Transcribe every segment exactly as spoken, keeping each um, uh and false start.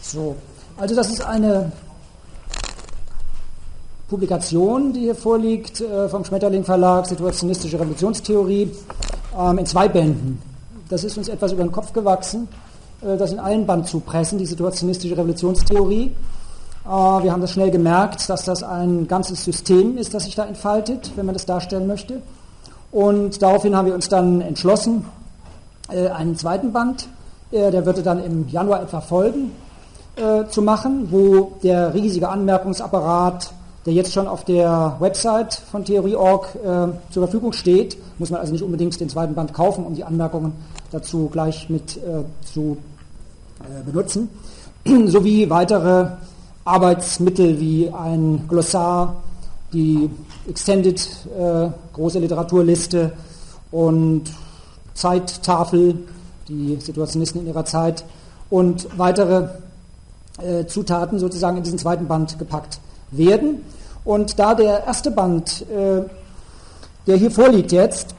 So, also das ist eine Publikation, die hier vorliegt, äh, vom Schmetterling Verlag, Situationistische Revolutionstheorie, ähm, in zwei Bänden. Das ist uns etwas über den Kopf gewachsen, äh, das in einen Band zu pressen, die Situationistische Revolutionstheorie. Äh, wir haben das schnell gemerkt, dass das ein ganzes System ist, das sich da entfaltet, wenn man das darstellen möchte. Und daraufhin haben wir uns dann entschlossen, äh, einen zweiten Band, äh, der würde dann im Januar etwa folgen, äh, zu machen, wo der riesige Anmerkungsapparat, der jetzt schon auf der Website von Theorie Punkt org äh, zur Verfügung steht, muss man also nicht unbedingt den zweiten Band kaufen, um die Anmerkungen dazu gleich mit äh, zu äh, benutzen, sowie weitere Arbeitsmittel wie ein Glossar, die Extended äh, große Literaturliste und Zeittafel, die Situationisten in ihrer Zeit und weitere äh, Zutaten sozusagen in diesen zweiten Band gepackt werden. Und da der erste Band, äh, der hier vorliegt jetzt,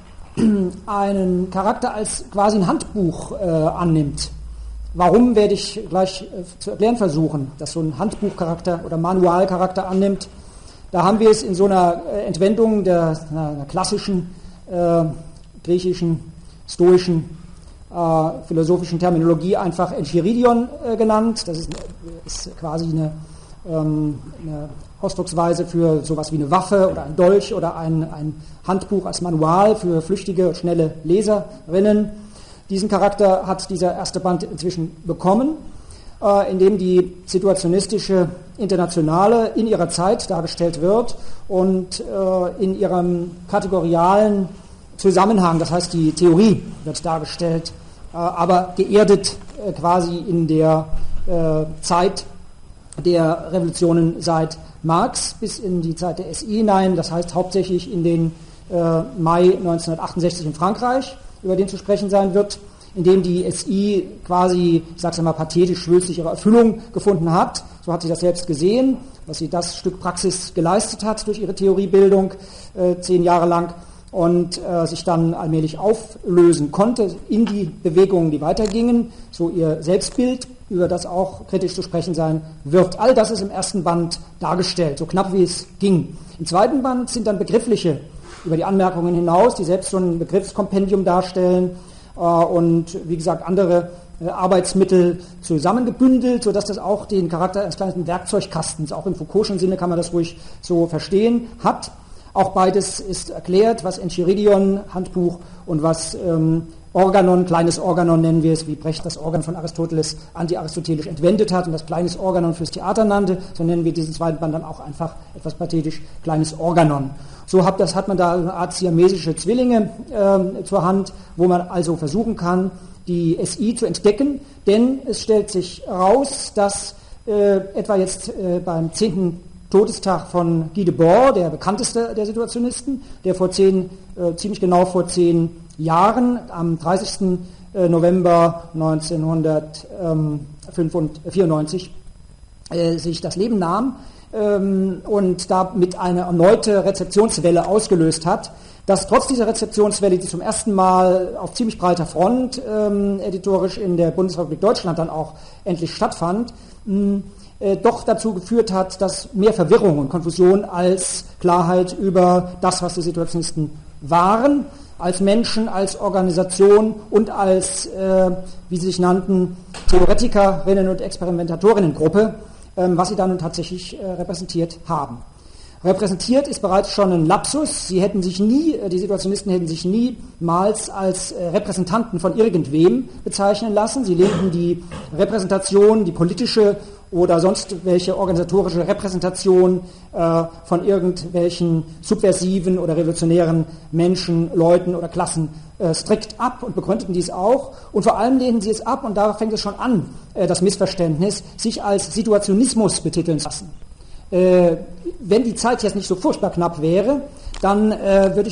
einen Charakter als quasi ein Handbuch äh, annimmt, warum werde ich gleich äh, zu erklären versuchen, dass so ein Handbuchcharakter oder Manualcharakter annimmt, da haben wir es in so einer äh, Entwendung der einer klassischen äh, griechischen, stoischen, äh, philosophischen Terminologie einfach Enchiridion äh, genannt. Das ist, ist quasi eine eine Ausdrucksweise für sowas wie eine Waffe oder ein Dolch oder ein, ein Handbuch als Manual für flüchtige, schnelle Leserinnen. Diesen Charakter hat dieser erste Band inzwischen bekommen, äh, in dem die situationistische Internationale in ihrer Zeit dargestellt wird und äh, in ihrem kategorialen Zusammenhang, das heißt die Theorie wird dargestellt, äh, aber geerdet äh, quasi in der äh, Zeit der Revolutionen seit Marx bis in die Zeit der S I hinein, das heißt hauptsächlich in den äh, Mai neunzehnhundertachtundsechzig in Frankreich, über den zu sprechen sein wird, in dem die S I quasi, ich sage es mal pathetisch, schwülstig ihre Erfüllung gefunden hat. So hat sie das selbst gesehen, dass sie das Stück Praxis geleistet hat durch ihre Theoriebildung äh, zehn Jahre lang und äh, sich dann allmählich auflösen konnte in die Bewegungen, die weitergingen, so ihr Selbstbild, über das auch kritisch zu sprechen sein wird. All das ist im ersten Band dargestellt, so knapp wie es ging. Im zweiten Band sind dann begriffliche über die Anmerkungen hinaus, die selbst so ein Begriffskompendium darstellen äh, und wie gesagt andere äh, Arbeitsmittel zusammengebündelt, sodass das auch den Charakter eines kleinen Werkzeugkastens, auch im Foucault'schen Sinne kann man das ruhig so verstehen, hat. Auch beides ist erklärt, was Enchiridion, Handbuch und was ähm, Organon, kleines Organon nennen wir es, wie Brecht das Organ von Aristoteles anti-aristotelisch entwendet hat und das kleines Organon fürs Theater nannte, so nennen wir diesen zweiten Band dann auch einfach etwas pathetisch kleines Organon. So hat, das, hat man da eine Art siamesische Zwillinge äh, zur Hand, wo man also versuchen kann, die S I zu entdecken, denn es stellt sich heraus, dass äh, etwa jetzt äh, beim zehnten Todestag von Guy Debord, der bekannteste der Situationisten, der vor zehn, äh, ziemlich genau vor zehn Jahren, am dreißigsten November neunzehnhundertvierundneunzig, äh, sich das Leben nahm ähm, und damit eine erneute Rezeptionswelle ausgelöst hat, dass trotz dieser Rezeptionswelle, die zum ersten Mal auf ziemlich breiter Front ähm, editorisch in der Bundesrepublik Deutschland dann auch endlich stattfand, mh, äh, doch dazu geführt hat, dass mehr Verwirrung und Konfusion als Klarheit über das, was die Situationisten waren, als Menschen, als Organisation und als, äh, wie sie sich nannten, Theoretikerinnen und Experimentatorinnengruppe, ähm, was sie dann nun tatsächlich äh, repräsentiert haben. Repräsentiert ist bereits schon ein Lapsus. Sie hätten sich nie, die Situationisten hätten sich niemals als äh, Repräsentanten von irgendwem bezeichnen lassen. Sie lehnten die Repräsentation, die politische oder sonst welche organisatorische Repräsentation äh, von irgendwelchen subversiven oder revolutionären Menschen, Leuten oder Klassen äh, strikt ab und begründeten dies auch. Und vor allem lehnten sie es ab, und da fängt es schon an, äh, das Missverständnis, sich als Situationismus betiteln zu lassen. Äh, wenn die Zeit jetzt nicht so furchtbar knapp wäre, dann äh, würde ich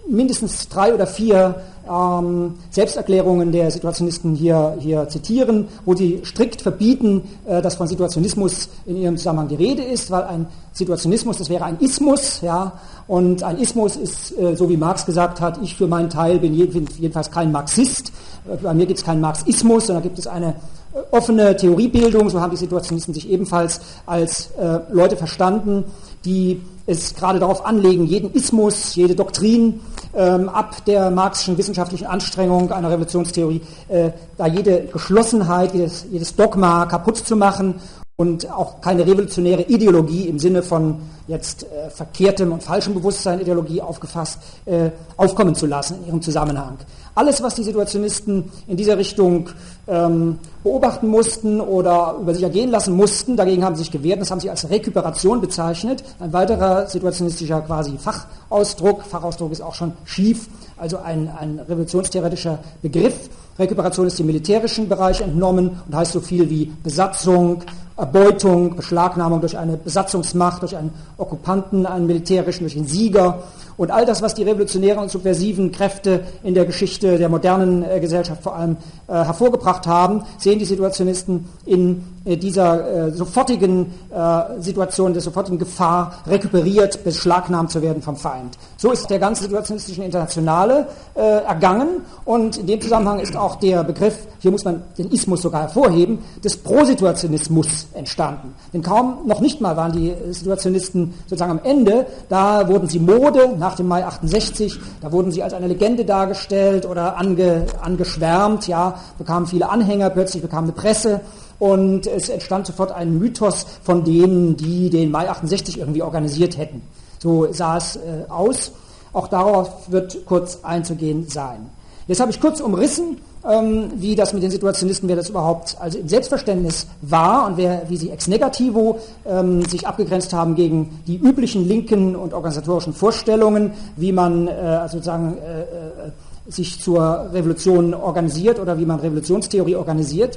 mindestens drei oder vier ähm, Selbsterklärungen der Situationisten hier, hier zitieren, wo sie strikt verbieten, äh, dass von Situationismus in ihrem Zusammenhang die Rede ist, weil ein Situationismus, das wäre ein Ismus, ja, und ein Ismus ist, äh, so wie Marx gesagt hat, ich für meinen Teil bin jeden, jedenfalls kein Marxist, bei mir gibt es keinen Marxismus, sondern gibt es eine offene Theoriebildung, so haben die Situationisten sich ebenfalls als äh, Leute verstanden, die es gerade darauf anlegen, jeden Ismus, jede Doktrin ähm, ab der marxischen wissenschaftlichen Anstrengung einer Revolutionstheorie, äh, da jede Geschlossenheit, jedes, jedes Dogma kaputt zu machen und auch keine revolutionäre Ideologie im Sinne von jetzt äh, verkehrtem und falschem Bewusstsein Ideologie aufgefasst, äh, aufkommen zu lassen in ihrem Zusammenhang. Alles, was die Situationisten in dieser Richtung ähm, beobachten mussten oder über sich ergehen lassen mussten, dagegen haben sie sich gewehrt, das haben sie als Rekuperation bezeichnet. Ein weiterer situationistischer quasi Fachausdruck, Fachausdruck ist auch schon schief, also ein, ein revolutionstheoretischer Begriff. Rekuperation ist dem militärischen Bereich entnommen und heißt so viel wie Besatzung, Erbeutung, Beschlagnahmung durch eine Besatzungsmacht, durch einen Okkupanten, einen militärischen, durch einen Sieger. Und all das, was die revolutionären und subversiven Kräfte in der Geschichte der modernen äh, Gesellschaft vor allem äh, hervorgebracht haben, sehen die Situationisten in äh, dieser äh, sofortigen äh, Situation, der sofortigen Gefahr, rekuperiert, beschlagnahmt zu werden vom Feind. So ist der ganze situationistischen Internationale äh, ergangen und in dem Zusammenhang ist auch der Begriff, hier muss man den Ismus sogar hervorheben, des Prosituationismus entstanden. Denn kaum, noch nicht mal waren die Situationisten sozusagen am Ende, da wurden sie Mode, nach dem Mai achtundsechzig, da wurden sie als eine Legende dargestellt oder ange, angeschwärmt, ja, bekamen viele Anhänger, plötzlich bekamen eine Presse und es entstand sofort ein Mythos von denen, die den Mai achtundsechzig irgendwie organisiert hätten. So sah es äh, aus. Auch darauf wird kurz einzugehen sein. Jetzt habe ich kurz umrissen, ähm, wie das mit den Situationisten, wer das überhaupt also im Selbstverständnis war und wer, wie sie ex negativo ähm, sich abgegrenzt haben gegen die üblichen linken und organisatorischen Vorstellungen, wie man äh, also sozusagen äh, äh, sich zur Revolution organisiert oder wie man Revolutionstheorie organisiert.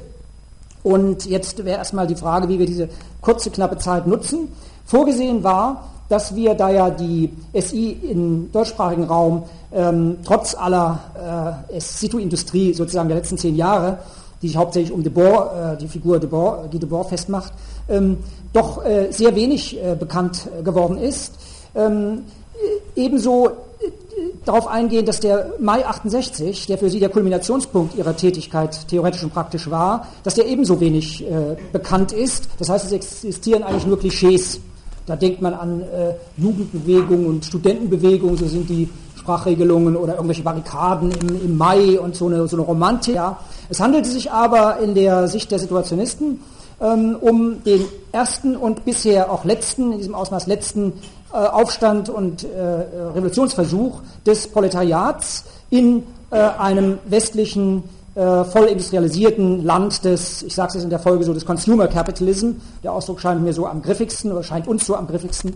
Und jetzt wäre erstmal die Frage, wie wir diese kurze, knappe Zeit nutzen. Vorgesehen war, dass wir, da ja die S I im deutschsprachigen Raum ähm, trotz aller äh, Situ-Industrie sozusagen der letzten zehn Jahre, die sich hauptsächlich um Debord, äh, die Figur Debord, Guy Debord festmacht, ähm, doch äh, sehr wenig äh, bekannt äh, geworden ist. Ähm, ebenso äh, darauf eingehen, dass der Mai achtundsechzig, der für sie der Kulminationspunkt ihrer Tätigkeit theoretisch und praktisch war, dass der ebenso wenig äh, bekannt ist. Das heißt, es existieren eigentlich nur Klischees. Da denkt man an äh, Jugendbewegung und Studentenbewegung, so sind die Sprachregelungen oder irgendwelche Barrikaden im, im Mai und so eine, so eine Romantik. Ja. Es handelte sich aber in der Sicht der Situationisten ähm, um den ersten und bisher auch letzten, in diesem Ausmaß letzten äh, Aufstand und äh, Revolutionsversuch des Proletariats in äh, einem westlichen Äh, voll industrialisierten Land des, ich sage es jetzt in der Folge so, des Consumer Capitalism. Der Ausdruck scheint mir so am griffigsten oder scheint uns so am griffigsten.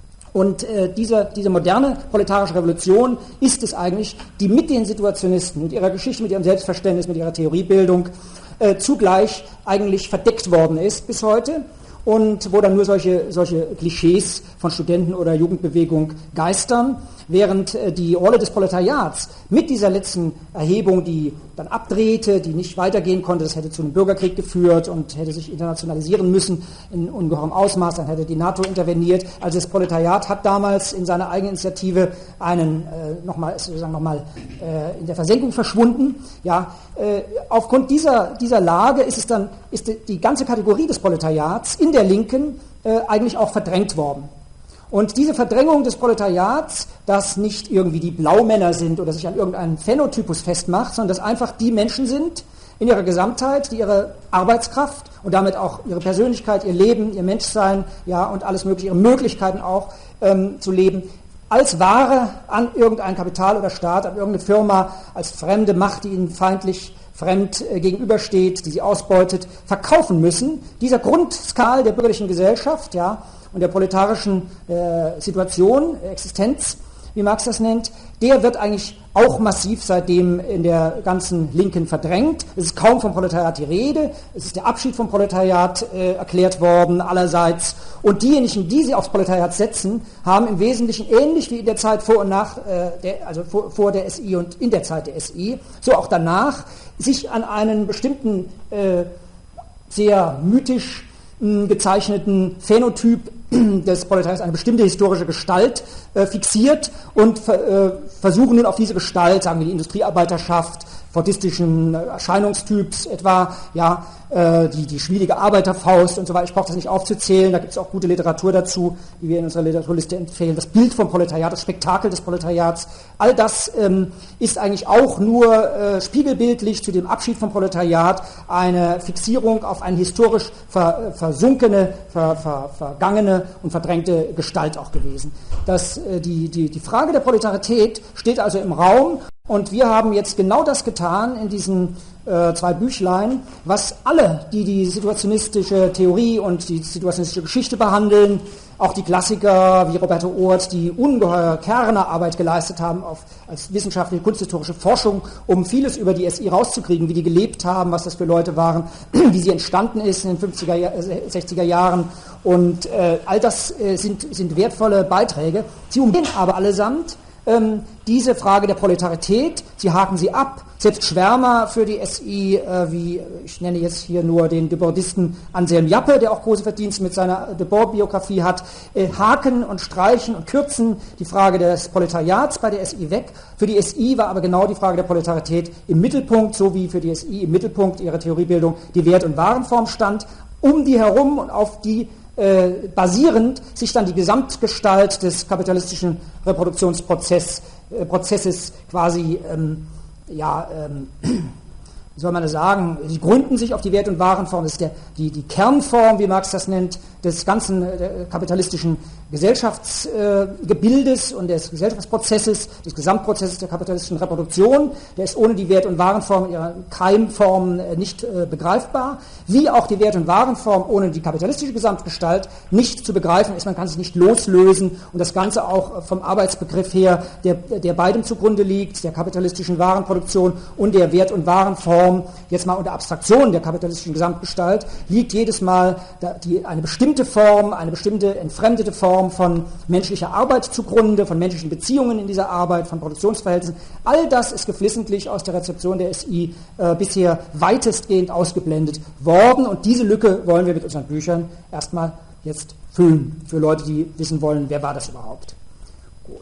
Und äh, diese, diese moderne proletarische Revolution ist es eigentlich, die mit den Situationisten, mit ihrer Geschichte, mit ihrem Selbstverständnis, mit ihrer Theoriebildung äh, zugleich eigentlich verdeckt worden ist bis heute. Und wo dann nur solche, solche Klischees von Studenten- oder Jugendbewegung geistern, während äh, die Rolle des Proletariats mit dieser letzten Erhebung, die dann abdrehte, die nicht weitergehen konnte, das hätte zu einem Bürgerkrieg geführt und hätte sich internationalisieren müssen in ungeheurem Ausmaß, dann hätte die NATO interveniert. Also das Proletariat hat damals in seiner eigenen Initiative einen äh, nochmal sozusagen nochmal äh, in der Versenkung verschwunden. Ja, äh, aufgrund dieser dieser Lage ist es dann ist die, die ganze Kategorie des Proletariats in der Linken äh, eigentlich auch verdrängt worden. Und diese Verdrängung des Proletariats, das nicht irgendwie die Blaumänner sind oder sich an irgendeinem Phänotypus festmacht, sondern dass einfach die Menschen sind in ihrer Gesamtheit, die ihre Arbeitskraft und damit auch ihre Persönlichkeit, ihr Leben, ihr Menschsein, ja, und alles mögliche, ihre Möglichkeiten auch ähm, zu leben, als Ware an irgendein Kapital oder Staat, an irgendeine Firma, als fremde Macht, die ihnen feindlich fremd äh, gegenübersteht, die sie ausbeutet, verkaufen müssen. Dieser Grundskal der bürgerlichen Gesellschaft, ja, und der proletarischen äh, Situation, Existenz, wie Marx das nennt, der wird eigentlich auch massiv seitdem in der ganzen Linken verdrängt. Es ist kaum vom Proletariat die Rede, es ist der Abschied vom Proletariat äh, erklärt worden allerseits. Und diejenigen, die sie aufs Proletariat setzen, haben im Wesentlichen ähnlich wie in der Zeit vor und nach, äh, der, also vor, vor der S I und in der Zeit der S I, so auch danach, sich an einen bestimmten, äh, sehr mythisch mh, gezeichneten Phänotyp des Proletariats, eine bestimmte historische Gestalt äh, fixiert und äh, versuchen nun auf diese Gestalt, sagen wir die Industriearbeiterschaft, fordistischen Erscheinungstyps etwa, ja, äh, die, die schwierige Arbeiterfaust und so weiter, ich brauche das nicht aufzuzählen, da gibt es auch gute Literatur dazu, die wir in unserer Literaturliste empfehlen, das Bild vom Proletariat, das Spektakel des Proletariats, all das ähm, ist eigentlich auch nur äh, spiegelbildlich zu dem Abschied vom Proletariat eine Fixierung auf eine historisch ver, versunkene, ver, ver, vergangene und verdrängte Gestalt auch gewesen. Das, äh, die, die, die Frage der Proletarität steht also im Raum. Und wir haben jetzt genau das getan in diesen äh, zwei Büchlein, was alle, die die situationistische Theorie und die situationistische Geschichte behandeln, auch die Klassiker wie Roberto Oort, die ungeheuer Kernerarbeit geleistet haben auf, als wissenschaftliche, kunsthistorische Forschung, um vieles über die S I rauszukriegen, wie die gelebt haben, was das für Leute waren, wie sie entstanden ist in den fünfziger, sechziger Jahren. Und äh, all das äh, sind, sind wertvolle Beiträge. Sie umgehen aber allesamt ähm, diese Frage der Proletarität, sie haken sie ab. Selbst Schwärmer für die S I, äh, wie ich nenne jetzt hier nur den Debordisten Anselm Jappe, der auch große Verdienste mit seiner Debord-Biografie hat, äh, haken und streichen und kürzen die Frage des Proletariats bei der S I weg. Für die S I war aber genau die Frage der Proletarität im Mittelpunkt, so wie für die S I im Mittelpunkt ihrer Theoriebildung die Wert- und Warenform stand. Um die herum und auf die Äh, basierend sich dann die Gesamtgestalt des kapitalistischen Reproduktionsprozesses äh, Prozesses quasi, ähm, ja, ähm, wie soll man das sagen, sie gründen sich auf die Wert- und Warenform, das ist der, die, die Kernform, wie Marx das nennt, des ganzen äh, kapitalistischen Gesellschaftsgebildes äh, und des Gesellschaftsprozesses, des Gesamtprozesses der kapitalistischen Reproduktion. Der ist ohne die Wert- und Warenform in ihrer Keimform äh, nicht äh, begreifbar, wie auch die Wert- und Warenform ohne die kapitalistische Gesamtgestalt nicht zu begreifen ist. Man kann sich nicht loslösen und das Ganze auch vom Arbeitsbegriff her, der, der beidem zugrunde liegt, der kapitalistischen Warenproduktion und der Wert- und Warenform, jetzt mal unter Abstraktion der kapitalistischen Gesamtgestalt, liegt jedes Mal die, eine bestimmte Form, eine bestimmte entfremdete Form von menschlicher Arbeit zugrunde, von menschlichen Beziehungen in dieser Arbeit, von Produktionsverhältnissen. All das ist geflissentlich aus der Rezeption der S I äh, bisher weitestgehend ausgeblendet worden und diese Lücke wollen wir mit unseren Büchern erstmal jetzt füllen, für Leute, die wissen wollen, wer war das überhaupt. Gut.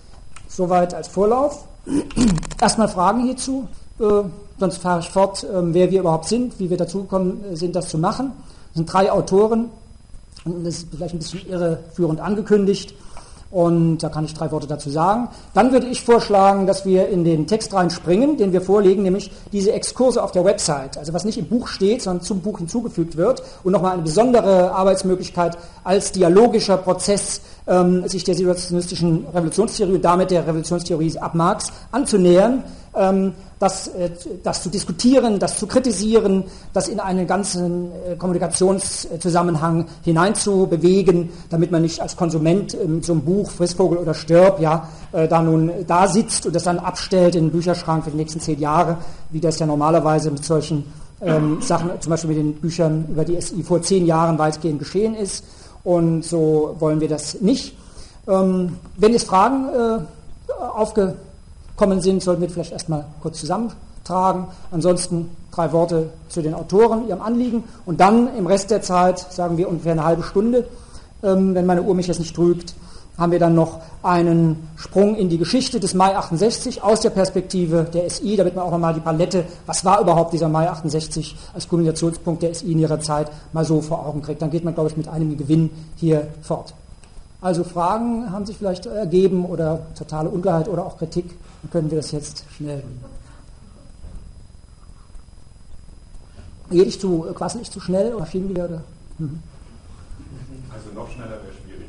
Soweit als Vorlauf. Erstmal Fragen hierzu, äh, sonst fahre ich fort, äh, wer wir überhaupt sind, wie wir dazu gekommen sind, das zu machen. Es sind drei Autoren. Und das ist vielleicht ein bisschen irreführend angekündigt und da kann ich drei Worte dazu sagen. Dann würde ich vorschlagen, dass wir in den Text reinspringen, den wir vorlegen, nämlich diese Exkurse auf der Website, also was nicht im Buch steht, sondern zum Buch hinzugefügt wird und nochmal eine besondere Arbeitsmöglichkeit als dialogischer Prozess ähm, sich der situationistischen Revolutionstheorie und damit der Revolutionstheorie ab Marx anzunähern, ähm, das, äh, das zu diskutieren, das zu kritisieren, das in einen ganzen äh, Kommunikationszusammenhang hineinzubewegen, damit man nicht als Konsument äh, mit so einem Buch Frißvogel oder Stirb ja, äh, da nun da sitzt und das dann abstellt in den Bücherschrank für die nächsten zehn Jahre, wie das ja normalerweise mit solchen ähm, Sachen, zum Beispiel mit den Büchern über die S I vor zehn Jahren weitgehend geschehen ist. Und so wollen wir das nicht. Ähm, wenn jetzt Fragen äh, aufgekommen sind, sollten wir vielleicht erstmal kurz zusammentragen. Ansonsten drei Worte zu den Autoren, ihrem Anliegen. Und dann im Rest der Zeit, sagen wir ungefähr eine halbe Stunde, ähm, wenn meine Uhr mich jetzt nicht trügt, haben wir dann noch einen Sprung in die Geschichte des Mai achtundsechzig aus der Perspektive der S I, damit man auch nochmal die Palette, was war überhaupt dieser Mai achtundsechzig als Kulminationspunkt der S I in ihrer Zeit, mal so vor Augen kriegt. Dann geht man, glaube ich, mit einem Gewinn hier fort. Also Fragen haben sich vielleicht ergeben oder totale Unklarheit oder auch Kritik. Dann können wir das jetzt schnell. Geht ich zu, quasi nicht zu schnell oder Maschinengewehr? Oder? Mhm. Also noch schneller wäre schwierig.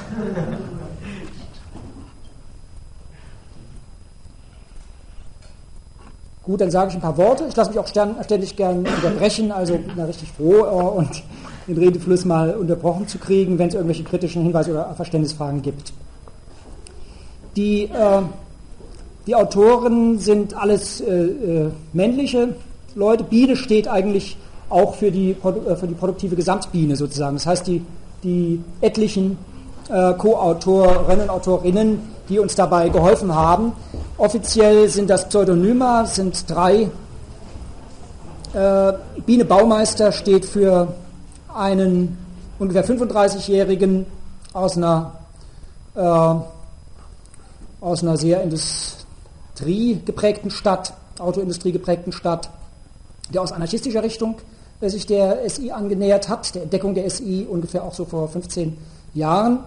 Gut, dann sage ich ein paar Worte. Ich lasse mich auch ständig gern unterbrechen, also bin da richtig froh äh, und den Redefluss mal unterbrochen zu kriegen, wenn es irgendwelche kritischen Hinweise oder Verständnisfragen gibt. Die, äh, die Autoren sind alles äh, äh, männliche Leute. Biene steht eigentlich auch für die, äh, für die produktive Gesamtbiene sozusagen. Das heißt, die, die etlichen äh, Co-Autorinnen und Autorinnen, die uns dabei geholfen haben. Offiziell sind das Pseudonyme, sind drei. Äh, Biene Baumeister steht für einen ungefähr fünfunddreißigjährigen aus einer, äh, aus einer sehr industriegeprägten Stadt, Autoindustrie geprägten Stadt, der aus anarchistischer Richtung äh, sich der S I angenähert hat, der Entdeckung der S I ungefähr auch so vor fünfzehn Jahren.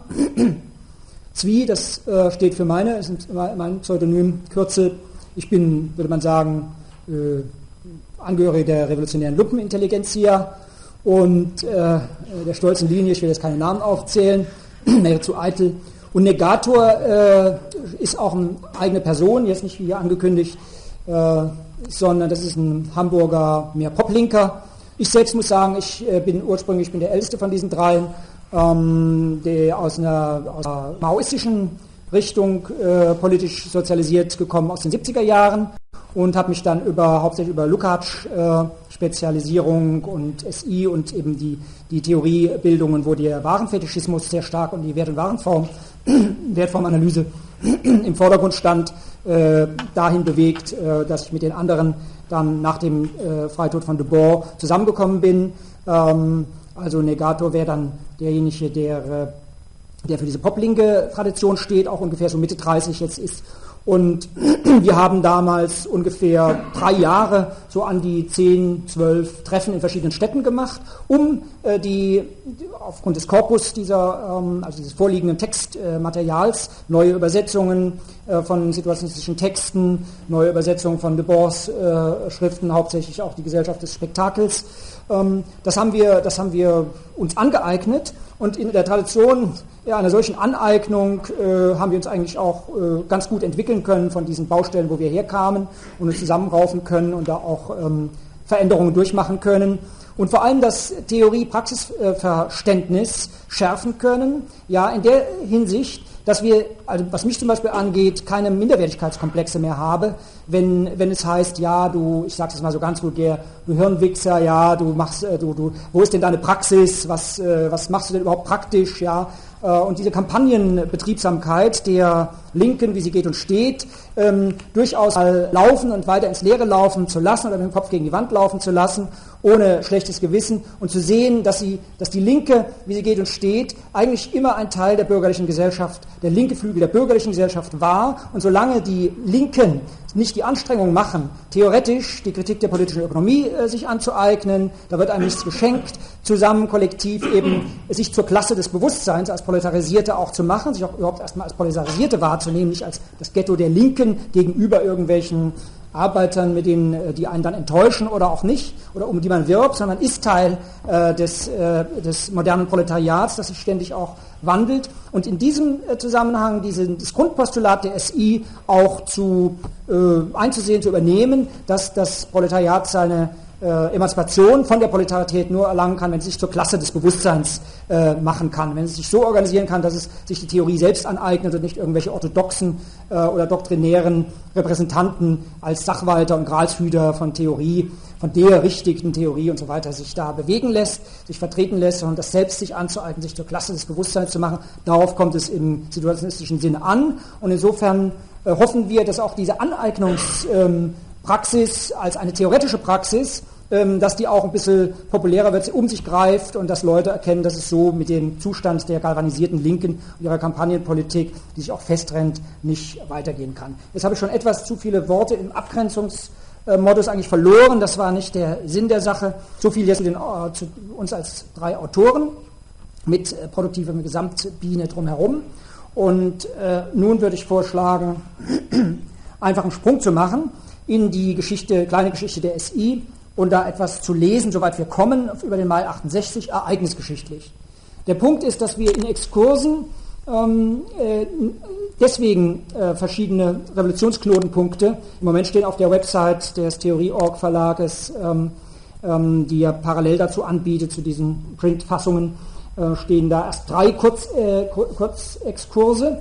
Zwie, das äh, steht für meine, ist mein Pseudonym, Kürzel. Ich bin, würde man sagen, äh, Angehörige der revolutionären Lumpenintelligenzia und äh, der stolzen Linie, ich will jetzt keine Namen aufzählen, wäre zu eitel. Und Negator äh, ist auch eine eigene Person, jetzt nicht wie hier angekündigt, äh, sondern das ist ein Hamburger, mehr Poplinker. Ich selbst muss sagen, ich äh, bin ursprünglich, ich bin der älteste von diesen dreien, ähm, der aus einer, aus einer maoistischen Richtung äh, politisch sozialisiert gekommen aus den siebziger Jahren und habe mich dann über, hauptsächlich über Lukács äh, Spezialisierung und S I und eben die, die Theoriebildungen, wo der Warenfetischismus sehr stark und die Wert- und Warenform, Wertformanalyse im Vordergrund stand, äh, dahin bewegt, äh, dass ich mit den anderen dann nach dem äh, Freitod von Debord zusammengekommen bin. Ähm, also Negator wäre dann derjenige, der, der für diese poplinke Tradition steht, auch ungefähr so Mitte dreißig jetzt ist. Und wir haben damals ungefähr drei Jahre so an die zehn, zwölf Treffen in verschiedenen Städten gemacht, um äh, die, aufgrund des Korpus dieser, ähm, also dieses vorliegenden Textmaterials, äh, neue Übersetzungen äh, von situationistischen Texten, neue Übersetzungen von Debords äh, Schriften, hauptsächlich auch die Gesellschaft des Spektakels. Ähm, das haben wir, das haben wir uns angeeignet. Und in der Tradition ja, einer solchen Aneignung äh, haben wir uns eigentlich auch äh, ganz gut entwickeln können von diesen Baustellen, wo wir herkamen und uns zusammenraufen können und da auch ähm, Veränderungen durchmachen können. Und vor allem das Theorie-Praxis-Verständnis schärfen können, ja, in der Hinsicht, dass wir, also was mich zum Beispiel angeht, keine Minderwertigkeitskomplexe mehr habe, wenn, wenn es heißt, ja, du, ich sage das mal so ganz vulgär, du Hirnwichser, ja, du machst, du, du, wo ist denn deine Praxis, was, was machst du denn überhaupt praktisch, ja, und diese Kampagnenbetriebsamkeit der Linken, wie sie geht und steht, ähm, durchaus laufen und weiter ins Leere laufen zu lassen oder mit dem Kopf gegen die Wand laufen zu lassen, ohne schlechtes Gewissen und zu sehen, dass, sie, dass die Linke, wie sie geht und steht, eigentlich immer ein Teil der bürgerlichen Gesellschaft, der linke Flügel der bürgerlichen Gesellschaft war. Und solange die Linken nicht die Anstrengung machen, theoretisch die Kritik der politischen Ökonomie äh, sich anzueignen, da wird einem nichts geschenkt, zusammen kollektiv eben sich zur Klasse des Bewusstseins als Proletarisierte auch zu machen, sich auch überhaupt erstmal als Proletarisierte wahrzunehmen, nicht als das Ghetto der Linken gegenüber irgendwelchen Arbeitern, mit denen, die einen dann enttäuschen oder auch nicht, oder um die man wirbt, sondern man ist Teil äh, des, äh, des modernen Proletariats, das sich ständig auch wandelt. Und in diesem äh, Zusammenhang diesen, das Grundpostulat der S I auch zu, äh, einzusehen, zu übernehmen, dass das Proletariat seine äh, Emanzipation von der Proletarität nur erlangen kann, wenn es sich zur Klasse des Bewusstseins äh, machen kann, wenn es sich so organisieren kann, dass es sich die Theorie selbst aneignet und nicht irgendwelche orthodoxen äh, oder doktrinären Repräsentanten als Sachwalter und Gralshüter von Theorie, von der richtigen Theorie und so weiter sich da bewegen lässt, sich vertreten lässt, sondern das selbst sich anzueignen, sich zur Klasse des Bewusstseins zu machen. Darauf kommt es im situationistischen Sinne an. Und insofern äh, hoffen wir, dass auch diese Aneignungspraxis ähm, als eine theoretische Praxis, ähm, dass die auch ein bisschen populärer wird, um sich greift und dass Leute erkennen, dass es so mit dem Zustand der galvanisierten Linken und ihrer Kampagnenpolitik, die sich auch festrennt, nicht weitergehen kann. Jetzt habe ich schon etwas zu viele Worte im Abgrenzungs Modus eigentlich verloren, das war nicht der Sinn der Sache. So viel jetzt zu, den, äh, zu uns als drei Autoren mit äh, produktiver Gesamtbiene drumherum. Und äh, nun würde ich vorschlagen, einfach einen Sprung zu machen in die Geschichte, kleine Geschichte der S I und da etwas zu lesen, soweit wir kommen, über den Mai achtundsechzig, ereignisgeschichtlich. Der Punkt ist, dass wir in Exkursen Ähm, äh, deswegen äh, verschiedene Revolutionsknotenpunkte. Im Moment stehen auf der Website des Theorie Punkt org Verlages, ähm, ähm, die ja parallel dazu anbietet, zu diesen Printfassungen, äh, stehen da erst drei Kurz, äh, Kurzexkurse.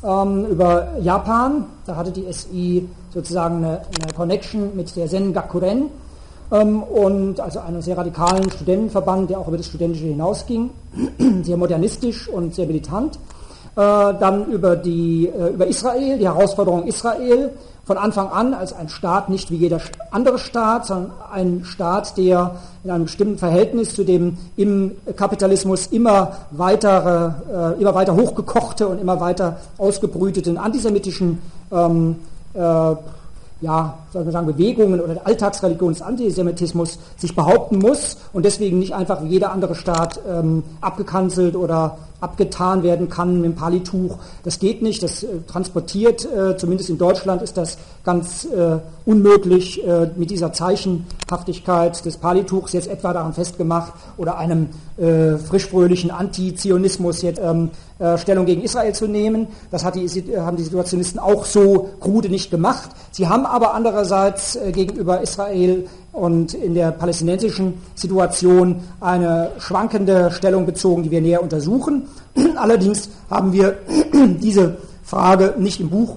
ähm, über Japan. Da hatte die S I sozusagen eine, eine Connection mit der Sengakuren ähm, und also einem sehr radikalen Studentenverband, der auch über das Studentische hinausging, sehr modernistisch und sehr militant. Äh, dann über, die, äh, über Israel, die Herausforderung Israel, von Anfang an als ein Staat, nicht wie jeder andere Staat, sondern ein Staat, der in einem bestimmten Verhältnis zu dem im Kapitalismus immer weiter, äh, immer weiter hochgekochte und immer weiter ausgebrüteten antisemitischen ähm, äh, ja, soll man sagen, Bewegungen oder der Alltagsreligion des Antisemitismus sich behaupten muss und deswegen nicht einfach wie jeder andere Staat ähm, abgekanzelt oder abgetan werden kann mit dem Palituch. Das geht nicht, das äh, transportiert, äh, zumindest in Deutschland ist das ganz äh, unmöglich äh, mit dieser Zeichenhaftigkeit des Palituchs jetzt etwa daran festgemacht oder einem äh, frischfröhlichen Antizionismus jetzt ähm, äh, Stellung gegen Israel zu nehmen. Das hat die, haben die Situationisten auch so krude nicht gemacht. Sie haben aber andererseits äh, gegenüber Israel und in der palästinensischen Situation eine schwankende Stellung bezogen, die wir näher untersuchen. Allerdings haben wir diese Frage nicht im Buch,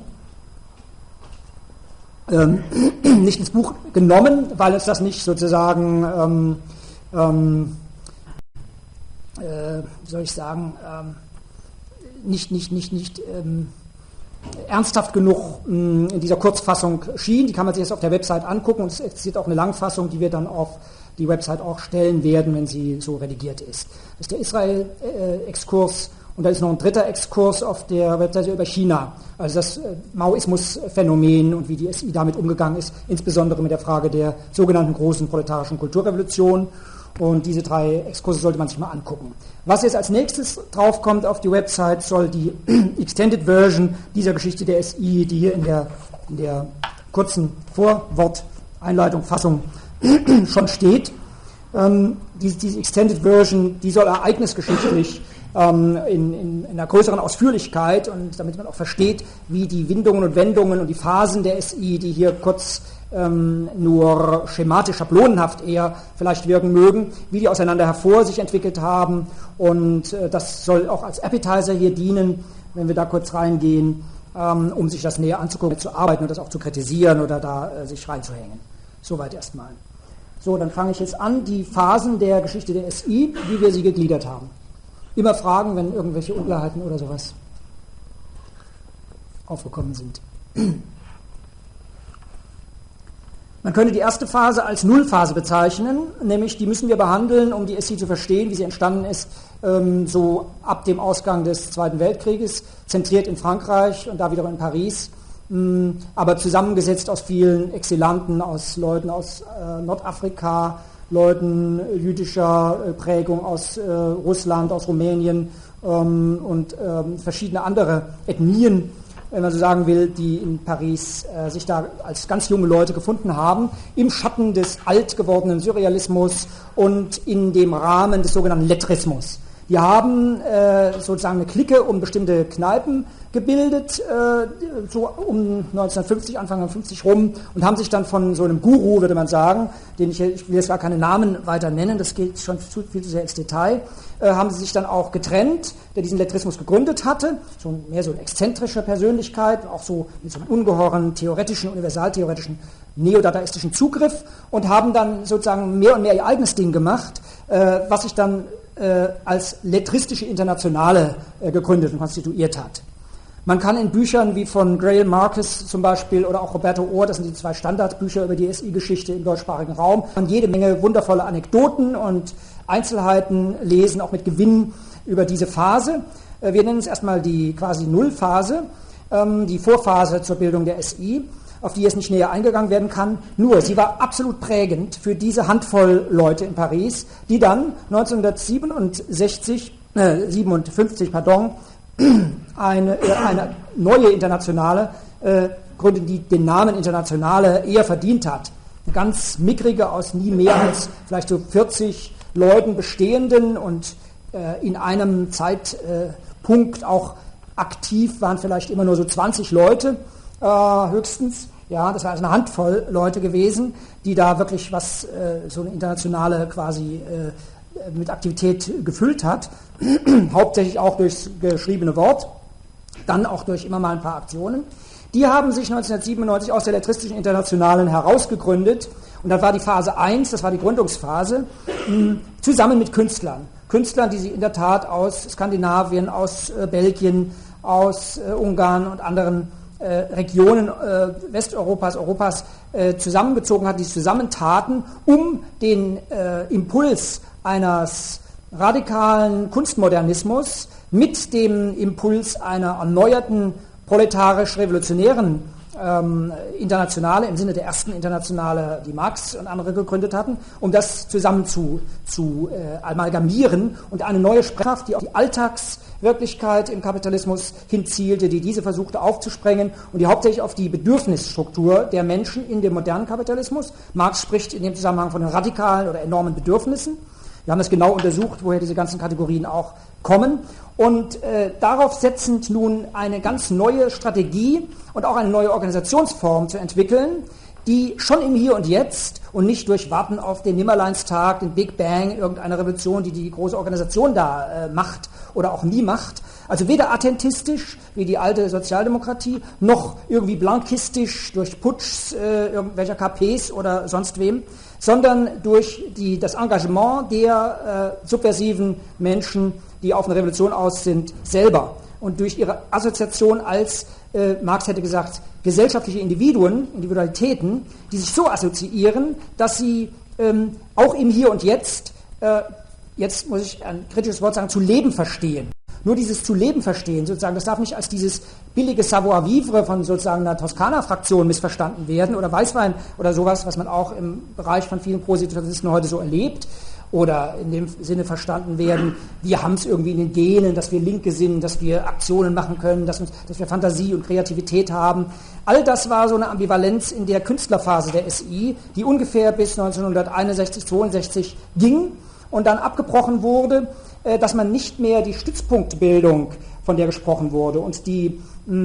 ähm, nicht ins Buch genommen, weil uns das nicht sozusagen, ähm, ähm, äh, wie soll ich sagen, ähm, nicht, nicht, nicht, nicht ähm, ernsthaft genug mh, in dieser Kurzfassung schien. Die kann man sich jetzt auf der Website angucken und es existiert auch eine Langfassung, die wir dann auf die Website auch stellen werden, wenn sie so redigiert ist. Das ist der Israel-Exkurs und da ist noch ein dritter Exkurs auf der Webseite über China, also das äh, Maoismus-Phänomen und wie die S I damit umgegangen ist, insbesondere mit der Frage der sogenannten großen proletarischen Kulturrevolution. Und diese drei Exkurse sollte man sich mal angucken. Was jetzt als nächstes draufkommt auf die Website, soll die Extended Version dieser Geschichte der S I, die hier in der, in der kurzen Vorwort-Einleitung, Fassung schon steht. Ähm, diese, diese Extended Version, die soll ereignisgeschichtlich ähm, in, in, in einer größeren Ausführlichkeit und damit man auch versteht, wie die Windungen und Wendungen und die Phasen der S I, die hier kurz Ähm, nur schematisch, schablonenhaft eher vielleicht wirken mögen, wie die auseinander hervor sich entwickelt haben und äh, das soll auch als Appetizer hier dienen, wenn wir da kurz reingehen, ähm, um sich das näher anzugucken, zu arbeiten und das auch zu kritisieren oder da äh, sich reinzuhängen. Soweit erstmal. So, dann fange ich jetzt an, die Phasen der Geschichte der S I, wie wir sie gegliedert haben. Immer fragen, wenn irgendwelche Unklarheiten oder sowas aufgekommen sind. Man könnte die erste Phase als Nullphase bezeichnen, nämlich die müssen wir behandeln, um die S I zu verstehen, wie sie entstanden ist, ähm, so ab dem Ausgang des Zweiten Weltkrieges, zentriert in Frankreich und da wiederum in Paris, mh, aber zusammengesetzt aus vielen Exilanten, aus Leuten aus äh, Nordafrika, Leuten jüdischer äh, Prägung aus äh, Russland, aus Rumänien ähm, und ähm, verschiedene andere Ethnien, wenn man so sagen will, die in Paris äh, sich da als ganz junge Leute gefunden haben, im Schatten des alt gewordenen Surrealismus und in dem Rahmen des sogenannten Lettrismus. Die haben äh, sozusagen eine Clique um bestimmte Kneipen gebildet, äh, so um neunzehnhundertfünfzig, Anfang neunzehnhundertfünfzig rum und haben sich dann von so einem Guru, würde man sagen, den ich, ich will jetzt gar keine Namen weiter nennen, das geht schon zu, viel zu sehr ins Detail, äh, haben sie sich dann auch getrennt, der diesen Lettrismus gegründet hatte, so mehr so eine exzentrische Persönlichkeit, auch so mit so einem ungeheuren theoretischen, universaltheoretischen, neodadaistischen Zugriff und haben dann sozusagen mehr und mehr ihr eigenes Ding gemacht, äh, was sich dann äh, als lettristische Internationale äh, gegründet und konstituiert hat. Man kann in Büchern wie von Grail Marcus zum Beispiel oder auch Roberto Ohr, das sind die zwei Standardbücher über die S I-Geschichte im deutschsprachigen Raum, man jede Menge wundervolle Anekdoten und Einzelheiten lesen, auch mit Gewinn über diese Phase. Wir nennen es erstmal die quasi Nullphase, die Vorphase zur Bildung der S I, auf die jetzt nicht näher eingegangen werden kann. Nur, sie war absolut prägend für diese Handvoll Leute in Paris, die dann neunzehnhundertsiebenundsechzig, äh, siebenundfünfzig, pardon, eine, äh, eine neue Internationale äh, gründen, die den Namen Internationale eher verdient hat. Eine ganz mickrige, aus nie mehr als vielleicht so vierzig Leuten bestehenden und äh, in einem Zeitpunkt äh, auch aktiv waren vielleicht immer nur so zwanzig Leute äh, höchstens. Ja, das war also eine Handvoll Leute gewesen, die da wirklich was, äh, so eine internationale quasi äh, mit Aktivität gefüllt hat, hauptsächlich auch durchs geschriebene Wort. dann auch durch immer mal ein paar Aktionen. Die haben sich neunzehnhundertsiebenundneunzig aus der Lettristischen Internationalen herausgegründet und das war die Phase eins, das war die Gründungsphase, zusammen mit Künstlern. Künstlern, die sie in der Tat aus Skandinavien, aus äh, Belgien, aus äh, Ungarn und anderen äh, Regionen äh, Westeuropas, Europas äh, zusammengezogen hat, die zusammentaten, um den äh, Impuls eines radikalen Kunstmodernismus mit dem Impuls einer erneuerten proletarisch-revolutionären ähm, Internationale, im Sinne der ersten Internationale, die Marx und andere gegründet hatten, um das zusammen zu, zu äh, amalgamieren und eine neue Sprechkraft, die auf die Alltagswirklichkeit im Kapitalismus hinzielte, die diese versuchte aufzusprengen und die hauptsächlich auf die Bedürfnisstruktur der Menschen in dem modernen Kapitalismus. Marx spricht in dem Zusammenhang von den radikalen oder enormen Bedürfnissen. Wir haben das genau untersucht, woher diese ganzen Kategorien auch kommen. Und äh, darauf setzend nun eine ganz neue Strategie und auch eine neue Organisationsform zu entwickeln, die schon im Hier und Jetzt und nicht durch Warten auf den Nimmerleinstag, den Big Bang, irgendeine Revolution, die die große Organisation da äh, macht oder auch nie macht, also weder attentistisch wie die alte Sozialdemokratie, noch irgendwie blankistisch durch Putschs äh, irgendwelcher K Ps oder sonst wem, sondern durch die, das Engagement der äh, subversiven Menschen, die auf eine Revolution aus sind, selber. Und durch ihre Assoziation als, äh, Marx hätte gesagt, gesellschaftliche Individuen, Individualitäten, die sich so assoziieren, dass sie ähm, auch im Hier und Jetzt, äh, jetzt muss ich ein kritisches Wort sagen, zu leben verstehen. Nur dieses zu leben verstehen, sozusagen, das darf nicht als dieses billige Savoir-vivre von sozusagen einer Toskana-Fraktion missverstanden werden oder Weißwein oder sowas, was man auch im Bereich von vielen Prositutionisten heute so erlebt. Oder in dem Sinne verstanden werden, wir haben es irgendwie in den Genen, dass wir Linke sind, dass wir Aktionen machen können, dass, uns, dass wir Fantasie und Kreativität haben. All das war so eine Ambivalenz in der Künstlerphase der S I, die ungefähr bis neunzehnhunderteinundsechzig, zweiundsechzig ging und dann abgebrochen wurde, dass man nicht mehr die Stützpunktbildung, von der gesprochen wurde, und die,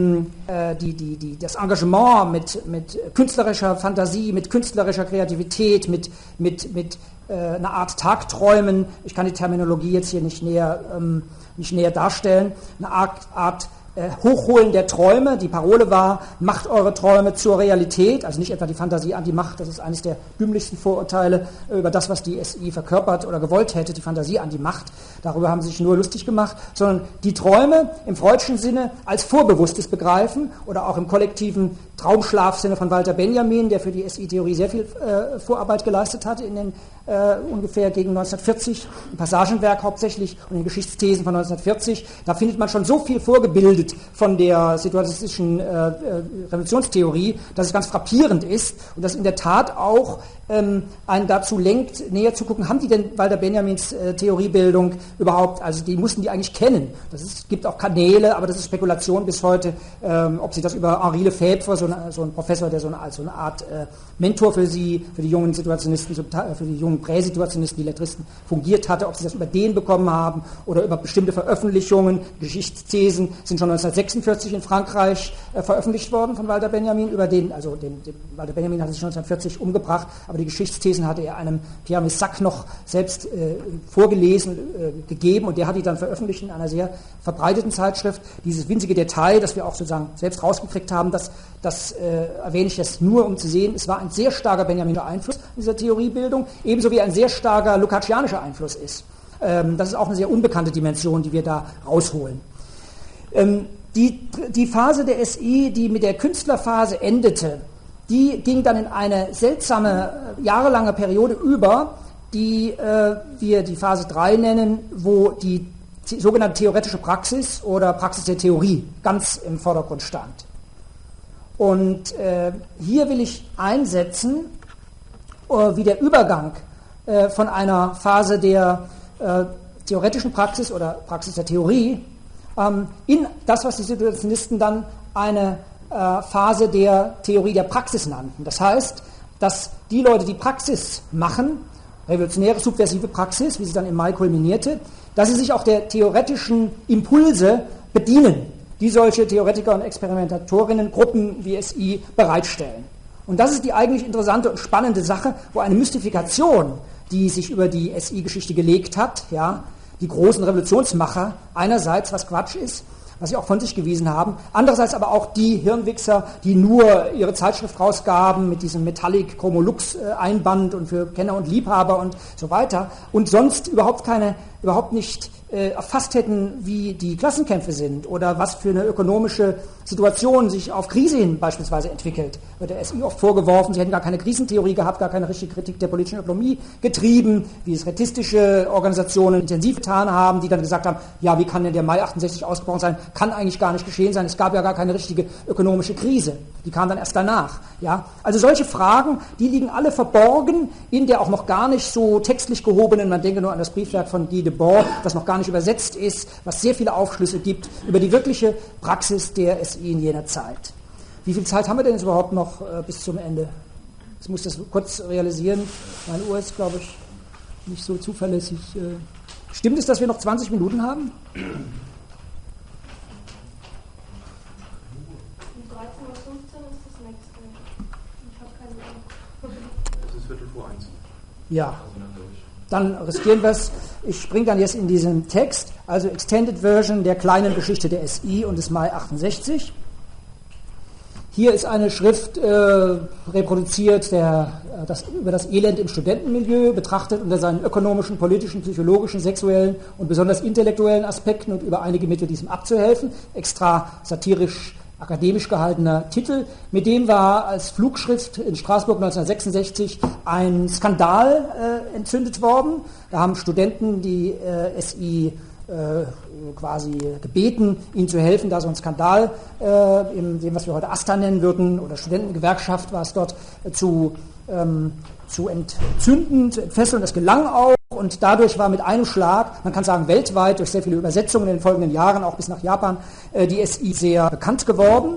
mh, die, die, die, das Engagement mit, mit künstlerischer Fantasie, mit künstlerischer Kreativität, mit, mit, mit äh, einer Art Tagträumen, ich kann die Terminologie jetzt hier nicht näher, ähm, nicht näher darstellen, eine Art, Art äh, Hochholen der Träume. Die Parole war, macht eure Träume zur Realität, also nicht etwa die Fantasie an die Macht, das ist eines der dümmlichsten Vorurteile über das, was die S I verkörpert oder gewollt hätte, die Fantasie an die Macht. Darüber haben sie sich nur lustig gemacht, sondern die Träume im freudschen Sinne als vorbewusstes Begreifen oder auch im kollektiven Traumschlafsinne von Walter Benjamin, der für die S I-Theorie sehr viel äh, Vorarbeit geleistet hatte in den äh, ungefähr gegen neunzehnhundertvierzig, im Passagenwerk hauptsächlich und in den Geschichtsthesen von neunzehnhundertvierzig. Da findet man schon so viel vorgebildet von der situationistischen äh, äh, Revolutionstheorie, dass es ganz frappierend ist und das in der Tat auch ähm, einen dazu lenkt, näher zu gucken, haben die denn Walter Benjamins äh, Theoriebildung überhaupt, also die mussten die eigentlich kennen. Das ist, gibt auch Kanäle, aber das ist Spekulation bis heute, ähm, ob sie das über Henri Lefebvre, so, eine, so ein Professor, der so eine, so eine Art äh, Mentor für sie, für die jungen Situationisten, für die jungen Präsituationisten, die Lettristen fungiert hatte, ob sie das über den bekommen haben oder über bestimmte Veröffentlichungen. Geschichtsthesen sind schon neunzehnhundertsechsundvierzig in Frankreich äh, veröffentlicht worden von Walter Benjamin, über den, also den, den, Walter Benjamin hatte sich neunzehnhundertvierzig umgebracht, aber die Geschichtsthesen hatte er einem Pierre Messac noch selbst äh, vorgelesen, äh, gegeben, und der hat die dann veröffentlicht in einer sehr verbreiteten Zeitschrift. Dieses winzige Detail, das wir auch sozusagen selbst rausgekriegt haben, das, das äh, erwähne ich jetzt nur, um zu sehen, es war ein sehr starker Benjaminischer Einfluss in dieser Theoriebildung, ebenso wie ein sehr starker lukácsianischer Einfluss ist. Ähm, das ist auch eine sehr unbekannte Dimension, die wir da rausholen. Ähm, die, die Phase der S I, die mit der Künstlerphase endete, die ging dann in eine seltsame, jahrelange Periode über, die äh, wir die Phase drei nennen, wo die t- sogenannte theoretische Praxis oder Praxis der Theorie ganz im Vordergrund stand. Und äh, hier will ich einsetzen, äh, wie der Übergang äh, von einer Phase der äh, theoretischen Praxis oder Praxis der Theorie ähm, in das, was die Situationisten dann eine äh, Phase der Theorie der Praxis nannten. Das heißt, dass die Leute, die Praxis machen, revolutionäre, subversive Praxis, wie sie dann im Mai kulminierte, dass sie sich auch der theoretischen Impulse bedienen, die solche Theoretiker und Experimentatorinnen, Gruppen wie S I bereitstellen. Und das ist die eigentlich interessante und spannende Sache, wo eine Mystifikation, die sich über die S I-Geschichte gelegt hat, ja, die großen Revolutionsmacher einerseits, was Quatsch ist, was sie auch von sich gewiesen haben. Andererseits aber auch die Hirnwichser, die nur ihre Zeitschrift rausgaben mit diesem Metallic Chromolux Einband und für Kenner und Liebhaber und so weiter und sonst überhaupt keine, überhaupt nicht äh, erfasst hätten, wie die Klassenkämpfe sind oder was für eine ökonomische Situation sich auf Krise hin beispielsweise entwickelt. Wird der S I oft vorgeworfen, sie hätten gar keine Krisentheorie gehabt, gar keine richtige Kritik der politischen Ökonomie getrieben, wie es retistische Organisationen intensiv getan haben, die dann gesagt haben, ja, wie kann denn der Mai achtundsechzig ausgebrochen sein? Kann eigentlich gar nicht geschehen sein, es gab ja gar keine richtige ökonomische Krise. Die kam dann erst danach. Ja? Also solche Fragen, die liegen alle verborgen in der auch noch gar nicht so textlich gehobenen, man denke nur an das Briefwerk von Guy Debord, das noch gar nicht übersetzt ist, was sehr viele Aufschlüsse gibt über die wirkliche Praxis der S I in jener Zeit. Wie viel Zeit haben wir denn jetzt überhaupt noch äh, bis zum Ende? Ich muss das kurz realisieren. Meine Uhr ist, glaube ich, nicht so zuverlässig. Äh, stimmt es, dass wir noch zwanzig Minuten haben? Um dreizehn Uhr fünfzehn ist das nächste. Ich habe keine Uhr. Das ist Viertel vor eins. Ja. Dann riskieren wir es. Ich springe dann jetzt in diesen Text, also Extended Version der kleinen Geschichte der S I und des Mai achtundsechzig. Hier ist eine Schrift äh, reproduziert, der, äh, das, über das Elend im Studentenmilieu, betrachtet unter seinen ökonomischen, politischen, psychologischen, sexuellen und besonders intellektuellen Aspekten und über einige Mittel, diesem abzuhelfen. Extra satirisch akademisch gehaltener Titel. Mit dem war als Flugschrift in Straßburg neunzehnhundertsechsundsechzig ein Skandal äh, entzündet worden. Da haben Studenten die äh, S I äh, quasi gebeten, ihnen zu helfen, da so ein Skandal, äh, in dem, was wir heute AStA nennen würden, oder Studentengewerkschaft war es dort, äh, zu, ähm, zu entzünden, zu entfesseln. Das gelang auch. Und dadurch war mit einem Schlag, man kann sagen weltweit, durch sehr viele Übersetzungen in den folgenden Jahren, auch bis nach Japan, äh, die S I sehr bekannt geworden.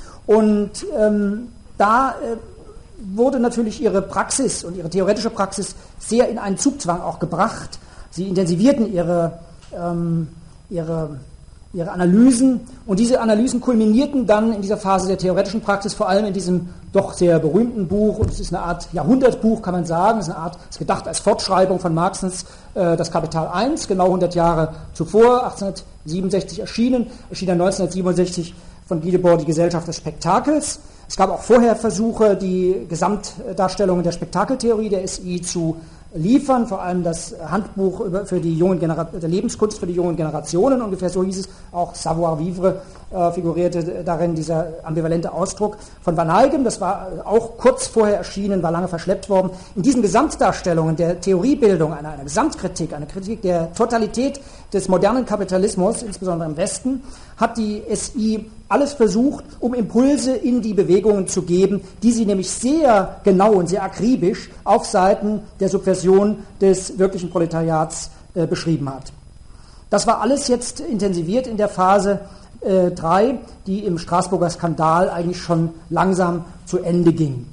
Und ähm, da äh, wurde natürlich ihre Praxis und ihre theoretische Praxis sehr in einen Zugzwang auch gebracht. Sie intensivierten ihre, ähm, ihre, ihre Analysen und diese Analysen kulminierten dann in dieser Phase der theoretischen Praxis, vor allem in diesem doch sehr berühmten Buch, und es ist eine Art Jahrhundertbuch, kann man sagen, es ist eine Art, es ist gedacht als Fortschreibung von Marxens äh, Das Kapital eins, genau hundert Jahre zuvor, achtzehnhundertsiebenundsechzig erschienen, erschien dann neunzehnhundertsiebenundsechzig von Guy Debord die Gesellschaft des Spektakels. Es gab auch vorher Versuche, die Gesamtdarstellungen der Spektakeltheorie der S I zu liefern, vor allem das Handbuch über, für die jungen Genera- der Lebenskunst für die jungen Generationen, ungefähr so hieß es, auch Savoir Vivre äh, figurierte darin dieser ambivalente Ausdruck von Van Heigem, das war auch kurz vorher erschienen, war lange verschleppt worden. In diesen Gesamtdarstellungen der Theoriebildung, einer, einer Gesamtkritik, einer Kritik der Totalität des modernen Kapitalismus, insbesondere im Westen, hat die S I alles versucht, um Impulse in die Bewegungen zu geben, die sie nämlich sehr genau und sehr akribisch auf Seiten der Subversion des wirklichen Proletariats äh, beschrieben hat. Das war alles jetzt intensiviert in der Phase äh, drei, die im Straßburger Skandal eigentlich schon langsam zu Ende ging.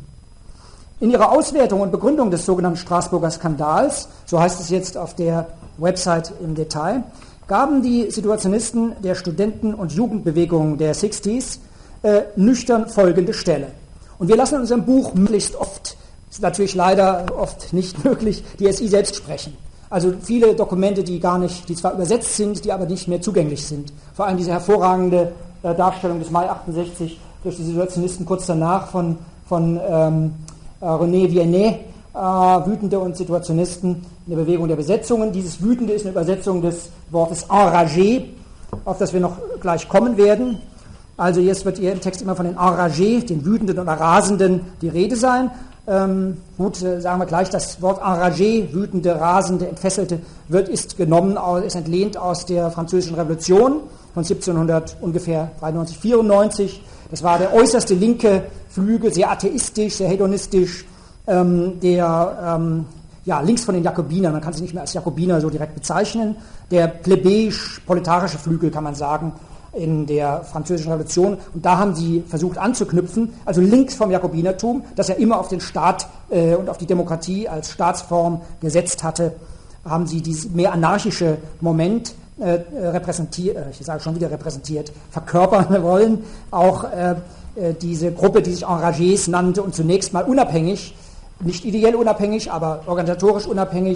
In ihrer Auswertung und Begründung des sogenannten Straßburger Skandals, so heißt es jetzt auf der Website im Detail, gaben die Situationisten der Studenten- und Jugendbewegung der sechziger äh, nüchtern folgende Stelle. Und wir lassen in unserem Buch möglichst oft, ist natürlich leider oft nicht möglich, die S I selbst sprechen. Also viele Dokumente, die gar nicht, die zwar übersetzt sind, die aber nicht mehr zugänglich sind. Vor allem diese hervorragende äh, Darstellung des Mai achtundsechzig durch die Situationisten kurz danach von, von ähm, äh, René Viennet, äh, Wütende und Situationisten in der Bewegung der Besetzungen. Dieses Wütende ist eine Übersetzung des Wortes enragé, auf das wir noch gleich kommen werden. Also jetzt wird hier im Text immer von den enragés, den Wütenden oder Rasenden, die Rede sein. Ähm, gut, äh, sagen wir gleich, das Wort enragé, Wütende, Rasende, Entfesselte, wird, ist genommen, ist entlehnt aus der Französischen Revolution von siebzehnhundert ungefähr dreiundneunzig, vierundneunzig. Das war der äußerste linke Flügel, sehr atheistisch, sehr hedonistisch, ähm, der ähm, ja, links von den Jakobinern, man kann sie nicht mehr als Jakobiner so direkt bezeichnen, der plebejisch-proletarische Flügel, kann man sagen, in der Französischen Revolution. Und da haben sie versucht anzuknüpfen, also links vom Jakobinertum, das ja immer auf den Staat äh, und auf die Demokratie als Staatsform gesetzt hatte, haben sie dieses mehr anarchische Moment äh, repräsentiert, äh, ich sage schon wieder repräsentiert, verkörpern wollen. Auch äh, äh, diese Gruppe, die sich Enragés nannte und zunächst mal unabhängig, nicht ideell unabhängig, aber organisatorisch unabhängig,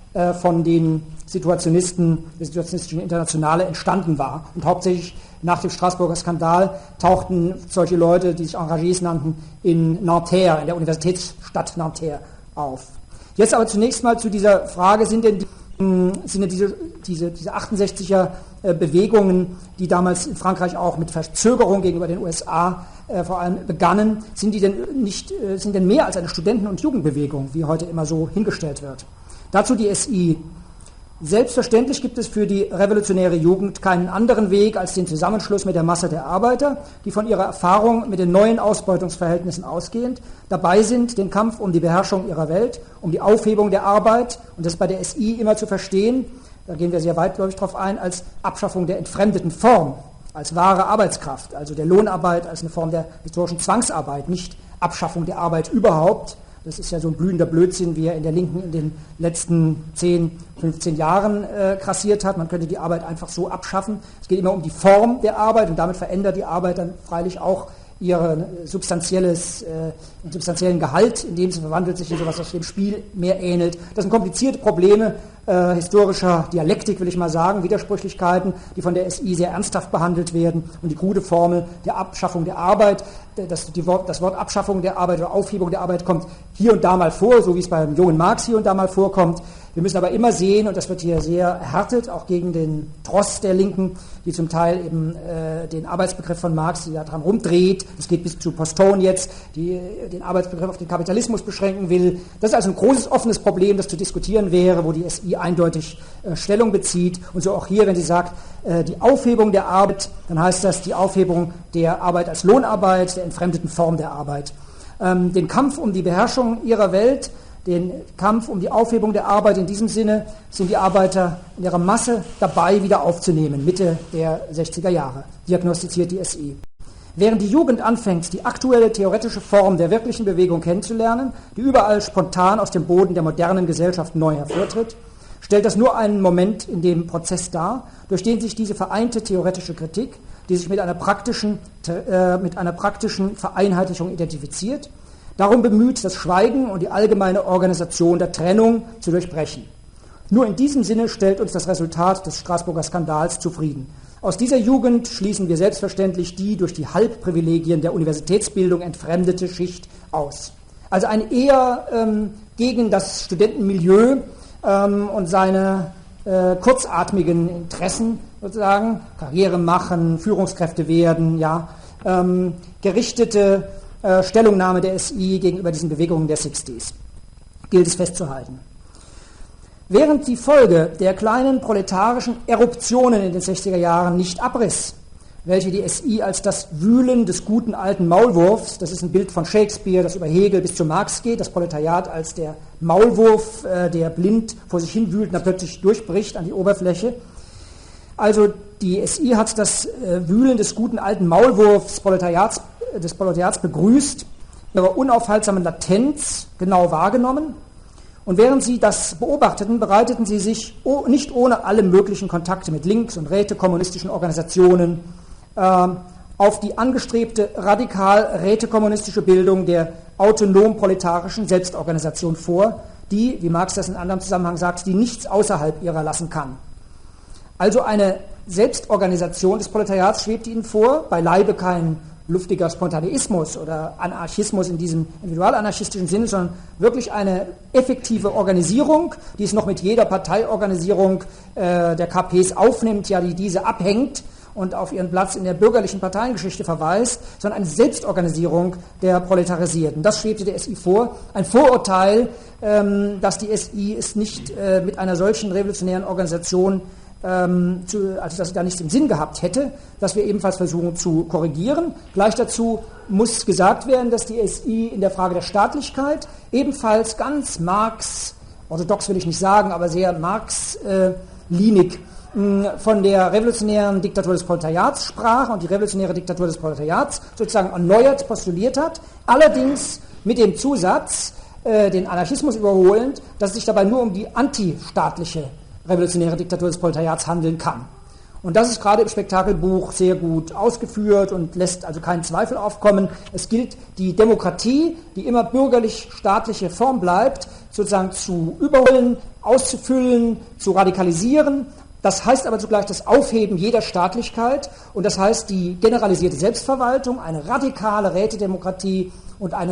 äh, von den Situationisten, der Situationistischen Internationale entstanden war. Und hauptsächlich nach dem Straßburger Skandal tauchten solche Leute, die sich Engagiers nannten, in Nanterre, in der Universitätsstadt Nanterre auf. Jetzt aber zunächst mal zu dieser Frage, sind denn, die, sind denn diese, diese, diese achtundsechziger äh, Bewegungen, die damals in Frankreich auch mit Verzögerung gegenüber den U S A äh, vor allem begannen, sind die denn nicht, äh, sind denn mehr als eine Studenten- und Jugendbewegung, wie heute immer so hingestellt wird? Dazu die S I. Selbstverständlich gibt es für die revolutionäre Jugend keinen anderen Weg als den Zusammenschluss mit der Masse der Arbeiter, die von ihrer Erfahrung mit den neuen Ausbeutungsverhältnissen ausgehend dabei sind, den Kampf um die Beherrschung ihrer Welt, um die Aufhebung der Arbeit, und das ist bei der S I immer zu verstehen, da gehen wir sehr weitläufig darauf ein, als Abschaffung der entfremdeten Form, als wahre Arbeitskraft, also der Lohnarbeit als eine Form der historischen Zwangsarbeit, nicht Abschaffung der Arbeit überhaupt. Das ist ja so ein blühender Blödsinn, wie er in der Linken in den letzten zehn, fünfzehn Jahren äh, grassiert hat. Man könnte die Arbeit einfach so abschaffen. Es geht immer um die Form der Arbeit und damit verändert die Arbeit dann freilich auch ihr substanzielles, äh, substanziellen Gehalt, indem sie verwandelt sich in sowas, was dem Spiel mehr ähnelt. Das sind komplizierte Probleme äh, historischer Dialektik, will ich mal sagen, Widersprüchlichkeiten, die von der S I sehr ernsthaft behandelt werden, und die krude Formel der Abschaffung der Arbeit, das, die Wort, das Wort Abschaffung der Arbeit oder Aufhebung der Arbeit kommt hier und da mal vor, so wie es beim jungen Marx hier und da mal vorkommt. Wir müssen aber immer sehen, und das wird hier sehr erhärtet, auch gegen den Tross der Linken, die zum Teil eben äh, den Arbeitsbegriff von Marx, die daran rumdreht, das geht bis zu Postone jetzt, die äh, den Arbeitsbegriff auf den Kapitalismus beschränken will. Das ist also ein großes offenes Problem, das zu diskutieren wäre, wo die S I eindeutig äh, Stellung bezieht. Und so auch hier, wenn sie sagt, äh, die Aufhebung der Arbeit, dann heißt das die Aufhebung der Arbeit als Lohnarbeit, der entfremdeten Form der Arbeit. Ähm, den Kampf um die Beherrschung ihrer Welt, den Kampf um die Aufhebung der Arbeit, in diesem Sinne sind die Arbeiter in ihrer Masse dabei, wieder aufzunehmen, Mitte der sechziger Jahre, diagnostiziert die S I. Während die Jugend anfängt, die aktuelle theoretische Form der wirklichen Bewegung kennenzulernen, die überall spontan aus dem Boden der modernen Gesellschaft neu hervortritt, stellt das nur einen Moment in dem Prozess dar, durch den sich diese vereinte theoretische Kritik, die sich mit einer praktischen, äh, mit einer praktischen Vereinheitlichung identifiziert, darum bemüht, das Schweigen und die allgemeine Organisation der Trennung zu durchbrechen. Nur in diesem Sinne stellt uns das Resultat des Straßburger Skandals zufrieden. Aus dieser Jugend schließen wir selbstverständlich die durch die Halbprivilegien der Universitätsbildung entfremdete Schicht aus. Also ein eher ähm, gegen das Studentenmilieu ähm, und seine äh, kurzatmigen Interessen sozusagen, Karriere machen, Führungskräfte werden, ja, ähm, gerichtete Äh, Stellungnahme der S I gegenüber diesen Bewegungen der Sixties. Gilt es festzuhalten. Während die Folge der kleinen proletarischen Eruptionen in den sechziger Jahren nicht abriss, welche die S I als das Wühlen des guten alten Maulwurfs, das ist ein Bild von Shakespeare, das über Hegel bis zu Marx geht, das Proletariat als der Maulwurf, äh, der blind vor sich hin wühlt und dann plötzlich durchbricht an die Oberfläche. Also die S I hat das äh, Wühlen des guten alten Maulwurfs Proletariats des Proletariats begrüßt, ihre unaufhaltsamen Latenz genau wahrgenommen, und während sie das beobachteten, bereiteten sie sich oh, nicht ohne alle möglichen Kontakte mit links- und rätekommunistischen Organisationen äh, auf die angestrebte radikal rätekommunistische Bildung der autonom-proletarischen Selbstorganisation vor, die, wie Marx das in anderem Zusammenhang sagt, die nichts außerhalb ihrer lassen kann. Also eine Selbstorganisation des Proletariats schwebt ihnen vor, beileibe kein luftiger Spontaneismus oder Anarchismus in diesem individualanarchistischen Sinne, sondern wirklich eine effektive Organisierung, die es noch mit jeder Parteiorganisierung äh, der K Ps aufnimmt, ja, die diese abhängt und auf ihren Platz in der bürgerlichen Parteiengeschichte verweist, sondern eine Selbstorganisierung der Proletarisierten. Das schwebte der S I vor. Ein Vorurteil, ähm, dass die S I es nicht äh, mit einer solchen revolutionären Organisation Ähm, zu, also dass sie da nichts im Sinn gehabt hätte, das wir ebenfalls versuchen zu korrigieren. Gleich dazu muss gesagt werden, dass die S I in der Frage der Staatlichkeit ebenfalls ganz Marx, orthodox will ich nicht sagen, aber sehr Marx-linig äh, von der revolutionären Diktatur des Proletariats sprach und die revolutionäre Diktatur des Proletariats sozusagen erneuert postuliert hat, allerdings mit dem Zusatz, äh, den Anarchismus überholend, dass es sich dabei nur um die antistaatliche revolutionäre Diktatur des Proletariats handeln kann. Und das ist gerade im Spektakelbuch sehr gut ausgeführt und lässt also keinen Zweifel aufkommen. Es gilt die Demokratie, die immer bürgerlich-staatliche Form bleibt, sozusagen zu überholen, auszufüllen, zu radikalisieren. Das heißt aber zugleich das Aufheben jeder Staatlichkeit und das heißt die generalisierte Selbstverwaltung, eine radikale Rätedemokratie und eine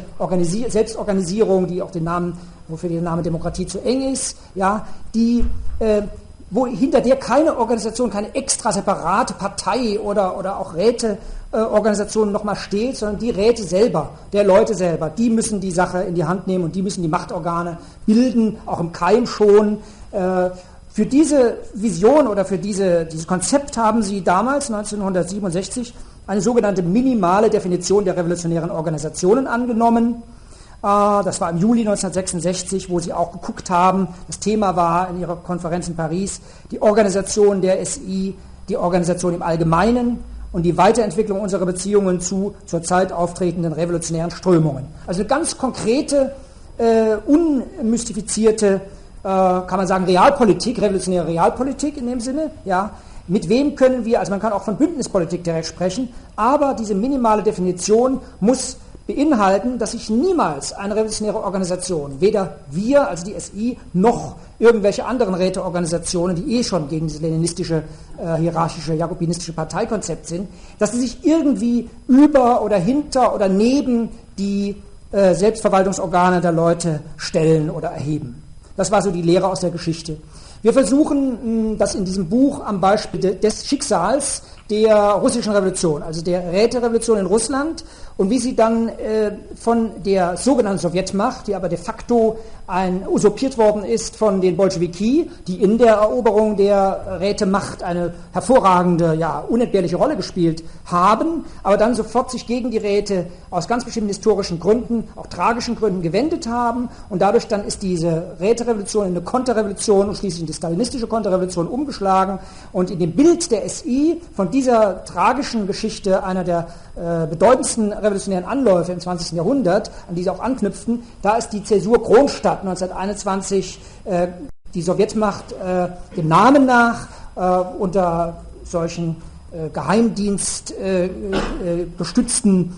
Räte-Selbstorganisierung, die auch den Namen, wofür der Name Demokratie zu eng ist, ja, die äh, wo hinter der keine Organisation, keine extra separate Partei oder, oder auch Räteorganisation äh, nochmal steht, sondern die Räte selber, der Leute selber, die müssen die Sache in die Hand nehmen und die müssen die Machtorgane bilden, auch im Keim schon. Äh, für diese Vision oder für diese, dieses Konzept haben sie damals, neunzehnhundertsiebenundsechzig, eine sogenannte minimale Definition der revolutionären Organisationen angenommen. Das war im Juli neunzehnhundertsechsundsechzig, wo sie auch geguckt haben, das Thema war in ihrer Konferenz in Paris, die Organisation der S I, die Organisation im Allgemeinen und die Weiterentwicklung unserer Beziehungen zu zurzeit auftretenden revolutionären Strömungen. Also eine ganz konkrete, äh, unmystifizierte, äh, kann man sagen, Realpolitik, revolutionäre Realpolitik in dem Sinne, ja. Mit wem können wir, also man kann auch von Bündnispolitik direkt sprechen, aber diese minimale Definition muss beinhalten, dass sich niemals eine revolutionäre Organisation, weder wir, also die S I, noch irgendwelche anderen Räteorganisationen, die eh schon gegen dieses leninistische, äh, hierarchische, jakobinistische Parteikonzept sind, dass sie sich irgendwie über oder hinter oder neben die äh, Selbstverwaltungsorgane der Leute stellen oder erheben. Das war so die Lehre aus der Geschichte. Wir versuchen das in diesem Buch am Beispiel des Schicksals der russischen Revolution, also der Räterevolution in Russland und wie sie dann äh, von der sogenannten Sowjetmacht, die aber de facto ein, usurpiert worden ist von den Bolschewiki, die in der Eroberung der Rätemacht eine hervorragende, ja, unentbehrliche Rolle gespielt haben, aber dann sofort sich gegen die Räte aus ganz bestimmten historischen Gründen, auch tragischen Gründen gewendet haben und dadurch dann ist diese Räterevolution in eine Konterrevolution und schließlich in die stalinistische Konterrevolution umgeschlagen und in dem Bild der S I von dieser tragischen Geschichte, einer der äh, bedeutendsten revolutionären Anläufe im zwanzigsten Jahrhundert, an die sie auch anknüpften, da ist die Zäsur Kronstadt neunzehnhunderteinundzwanzig äh, die Sowjetmacht äh, dem Namen nach äh, unter solchen äh, Geheimdienst äh, äh, gestützten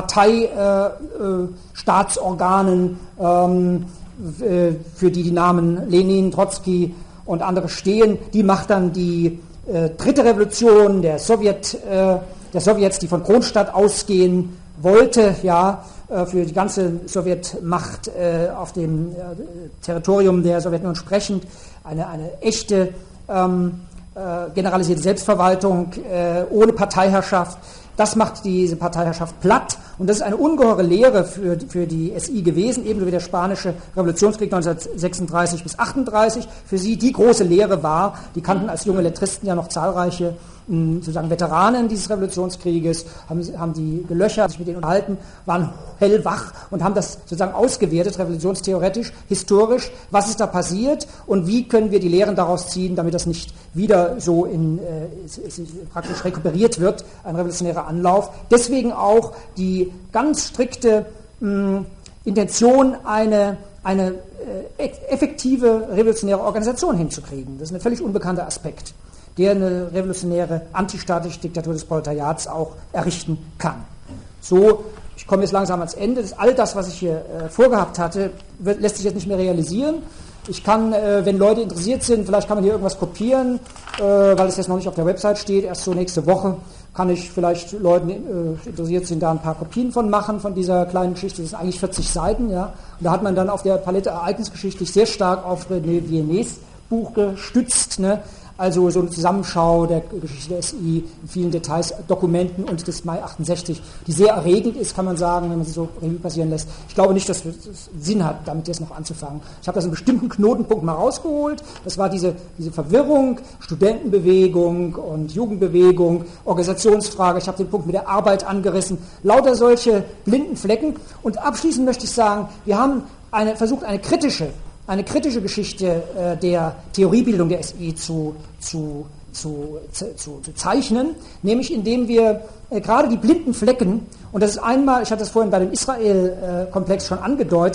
Parteistaatsorganen, äh, ähm, äh, für die die Namen Lenin, Trotzki und andere stehen, die macht dann die äh, dritte Revolution der Sowjet, äh, der Sowjets, die von Kronstadt ausgehen wollte, ja, äh, für die ganze Sowjetmacht äh, auf dem äh, Territorium der Sowjetunion sprechend, eine, eine echte ähm, äh, generalisierte Selbstverwaltung äh, ohne Parteiherrschaft. Das macht diese Parteiherrschaft platt und das ist eine ungeheure Lehre für, für die S I gewesen, ebenso wie der spanische Revolutionskrieg neunzehnhundertsechsunddreißig bis achtunddreißig. Für sie die große Lehre war, die kannten als junge Lettristen ja noch zahlreiche sozusagen Veteranen dieses Revolutionskrieges, haben, haben die gelöchert, sich mit denen unterhalten, waren hellwach und haben das sozusagen ausgewertet, revolutionstheoretisch, historisch, was ist da passiert und wie können wir die Lehren daraus ziehen, damit das nicht wieder so in, äh, praktisch rekuperiert wird, ein revolutionärer Anlauf. Deswegen auch die ganz strikte mh, Intention, eine, eine äh, effektive revolutionäre Organisation hinzukriegen. Das ist ein völlig unbekannter Aspekt, der eine revolutionäre, antistaatliche Diktatur des Proletariats auch errichten kann. So, ich komme jetzt langsam ans Ende. Das, all das, was ich hier äh, vorgehabt hatte, wird, lässt sich jetzt nicht mehr realisieren. Ich kann, äh, wenn Leute interessiert sind, vielleicht kann man hier irgendwas kopieren, äh, weil es jetzt noch nicht auf der Website steht, erst so nächste Woche kann ich vielleicht Leuten, die äh, interessiert sind, da ein paar Kopien von machen, von dieser kleinen Geschichte. Das sind eigentlich vierzig Seiten, ja. Und da hat man dann auf der Palette ereignisgeschichtlich sehr stark auf René Viennes Buch gestützt, ne? Also so eine Zusammenschau der Geschichte der S I in vielen Details, Dokumenten und des Mai achtundsechzig, die sehr erregend ist, kann man sagen, wenn man sie so Revue passieren lässt. Ich glaube nicht, dass es Sinn hat, damit jetzt noch anzufangen. Ich habe das in einem bestimmten Knotenpunkt mal rausgeholt. Das war diese, diese Verwirrung, Studentenbewegung und Jugendbewegung, Organisationsfrage. Ich habe den Punkt mit der Arbeit angerissen. Lauter solche blinden Flecken. Und abschließend möchte ich sagen, wir haben eine, versucht, eine kritische eine kritische Geschichte äh, der Theoriebildung der S I zu, zu, zu, zu, zu zeichnen, nämlich indem wir äh, gerade die blinden Flecken, und das ist einmal, ich hatte das vorhin bei dem Israel-Komplex schon angedeutet,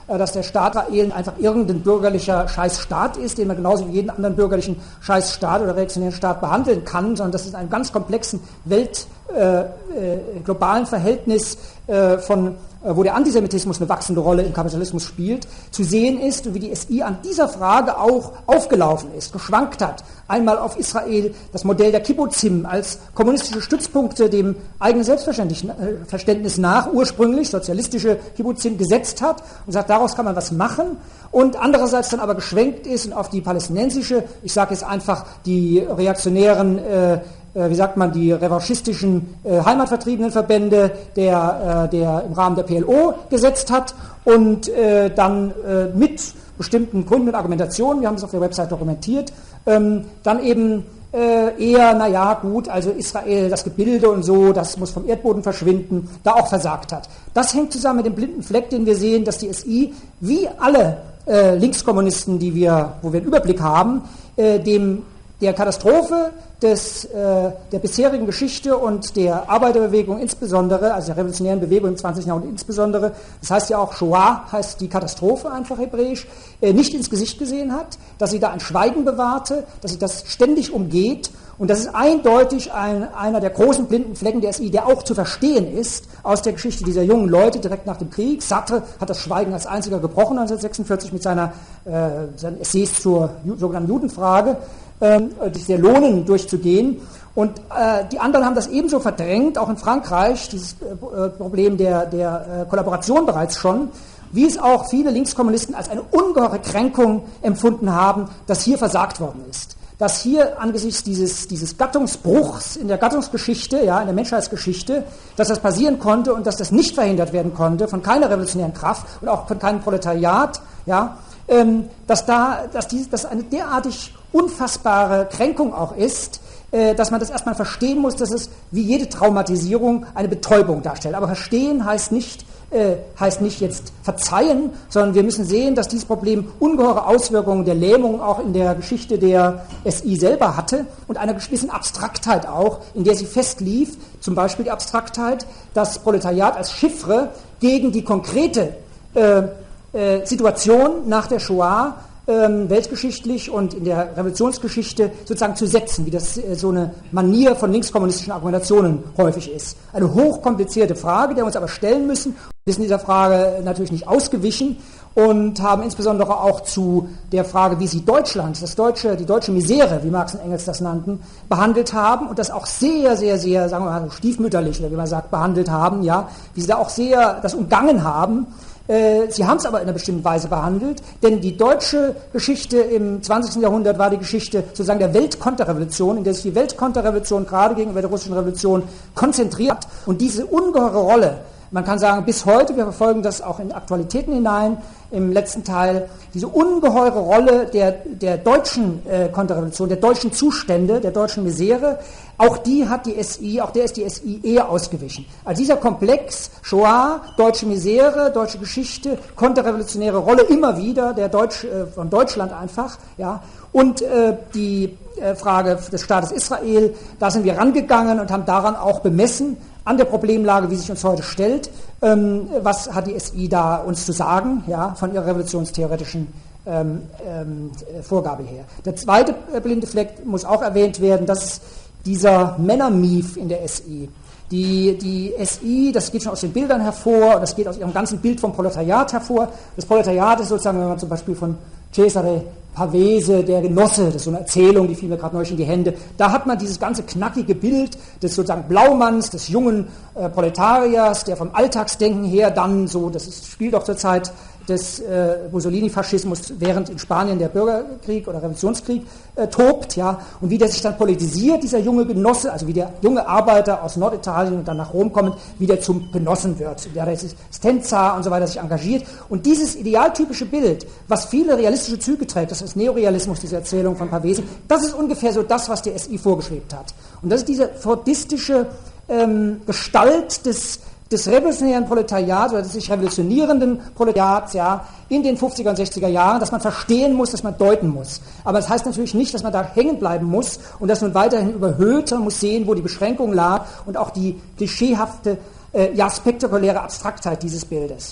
dass der Staat Israel einfach irgendein bürgerlicher Scheißstaat ist, den man genauso wie jeden anderen bürgerlichen Scheißstaat oder reaktionären Staat behandeln kann, sondern dass es in einem ganz komplexen Welt, äh, äh, globalen Verhältnis äh, von wo der Antisemitismus eine wachsende Rolle im Kapitalismus spielt, zu sehen ist und wie die S I an dieser Frage auch aufgelaufen ist, geschwankt hat. Einmal auf Israel das Modell der Kibbutzim als kommunistische Stützpunkte dem eigenen Selbstverständnis nach ursprünglich sozialistische Kibbutzim gesetzt hat und sagt, daraus kann man was machen, und andererseits dann aber geschwenkt ist und auf die palästinensische, ich sage jetzt einfach die reaktionären äh, wie sagt man, die revanchistischen äh, Heimatvertriebenenverbände der, äh, der im Rahmen der P L O gesetzt hat und äh, dann äh, mit bestimmten Gründen und Argumentationen, wir haben es auf der Website dokumentiert, ähm, dann eben äh, eher, naja, gut, also Israel, das Gebilde und so, das muss vom Erdboden verschwinden, da auch versagt hat. Das hängt zusammen mit dem blinden Fleck, den wir sehen, dass die S I, wie alle äh, Linkskommunisten, die wir, wo wir einen Überblick haben, äh, dem der Katastrophe des, äh, der bisherigen Geschichte und der Arbeiterbewegung insbesondere, also der revolutionären Bewegung im zwanzigsten Jahrhundert insbesondere, das heißt ja auch Shoah, heißt die Katastrophe einfach hebräisch, äh, nicht ins Gesicht gesehen hat, dass sie da ein Schweigen bewahrte, dass sie das ständig umgeht, und das ist eindeutig ein, einer der großen blinden Flecken der S I, der auch zu verstehen ist aus der Geschichte dieser jungen Leute direkt nach dem Krieg. Sartre hat das Schweigen als einziger gebrochen neunzehnhundertsechsundvierzig mit seiner, äh, seinen Essays zur Ju- sogenannten Judenfrage, sich sehr lohnen, durchzugehen. Und äh, die anderen haben das ebenso verdrängt, auch in Frankreich, dieses äh, Problem der, der äh, Kollaboration bereits schon, wie es auch viele Linkskommunisten als eine ungeheure Kränkung empfunden haben, dass hier versagt worden ist. Dass hier angesichts dieses, dieses Gattungsbruchs in der Gattungsgeschichte, ja, in der Menschheitsgeschichte, dass das passieren konnte und dass das nicht verhindert werden konnte von keiner revolutionären Kraft und auch von keinem Proletariat, ja, ähm, dass da, dass dies, dass eine derartig unfassbare Kränkung auch ist, äh, dass man das erstmal verstehen muss, dass es wie jede Traumatisierung eine Betäubung darstellt. Aber verstehen heißt nicht, äh, heißt nicht jetzt verzeihen, sondern wir müssen sehen, dass dieses Problem ungeheure Auswirkungen der Lähmung auch in der Geschichte der S I selber hatte und einer gewissen Abstraktheit auch, in der sie festlief, zum Beispiel die Abstraktheit, dass Proletariat als Chiffre gegen die konkrete äh, äh, Situation nach der Shoah Ähm, weltgeschichtlich und in der Revolutionsgeschichte sozusagen zu setzen, wie das äh, so eine Manier von linkskommunistischen Argumentationen häufig ist. Eine hochkomplizierte Frage, der wir uns aber stellen müssen. Wir sind dieser Frage natürlich nicht ausgewichen und haben insbesondere auch zu der Frage, wie sie Deutschland, das deutsche, die deutsche Misere, wie Marx und Engels das nannten, behandelt haben und das auch sehr, sehr, sehr, sagen wir mal, stiefmütterlich, oder wie man sagt, behandelt haben, ja, wie sie da auch sehr das umgangen haben. Sie haben es aber in einer bestimmten Weise behandelt, denn die deutsche Geschichte im zwanzigsten Jahrhundert war die Geschichte sozusagen der Weltkonterrevolution, in der sich die Weltkonterrevolution gerade gegenüber der russischen Revolution konzentriert, und diese ungeheure Rolle, man kann sagen, bis heute, wir verfolgen das auch in Aktualitäten hinein, im letzten Teil, diese ungeheure Rolle der, der deutschen äh, Konterrevolution, der deutschen Zustände, der deutschen Misere, auch die hat die S I, auch der ist die S I eher ausgewichen. Also dieser Komplex, Shoah, deutsche Misere, deutsche Geschichte, konterrevolutionäre Rolle immer wieder, der Deutsch, äh, von Deutschland einfach, ja, und äh, die äh, Frage des Staates Israel, da sind wir rangegangen und haben daran auch bemessen, an der Problemlage, wie sich uns heute stellt, ähm, was hat die S I da uns zu sagen, ja, von ihrer revolutionstheoretischen ähm, ähm, Vorgabe her. Der zweite äh, blinde Fleck muss auch erwähnt werden, das ist dieser Männermief in der S I. Die, die S I, das geht schon aus den Bildern hervor, das geht aus ihrem ganzen Bild vom Proletariat hervor. Das Proletariat ist sozusagen, wenn man zum Beispiel von Cesare Pavese, der Genosse, das ist so eine Erzählung, die fiel mir gerade neulich in die Hände, da hat man dieses ganze knackige Bild des sozusagen Blaumanns, des jungen äh, Proletariers, der vom Alltagsdenken her dann so, das ist, spielt auch zur Zeit des äh, Mussolini-Faschismus, während in Spanien der Bürgerkrieg oder Revolutionskrieg äh, tobt, ja, und wie der sich dann politisiert, dieser junge Genosse, also wie der junge Arbeiter aus Norditalien und dann nach Rom kommend, wie der zum Genossen wird, der Resistenza und so weiter sich engagiert. Und dieses idealtypische Bild, was viele realistische Züge trägt, das ist Neorealismus, diese Erzählung von Pavese, das ist ungefähr so das, was der S I vorgeschwebt hat. Und das ist diese fordistische ähm, Gestalt des des revolutionären Proletariats oder des sich revolutionierenden Proletariats, ja, in den fünfziger und sechziger Jahren, dass man verstehen muss, dass man deuten muss. Aber das heißt natürlich nicht, dass man da hängen bleiben muss und das nun weiterhin überhöht. Man muss sehen, wo die Beschränkung lag und auch die klischeehafte, äh, ja, spektakuläre Abstraktheit dieses Bildes.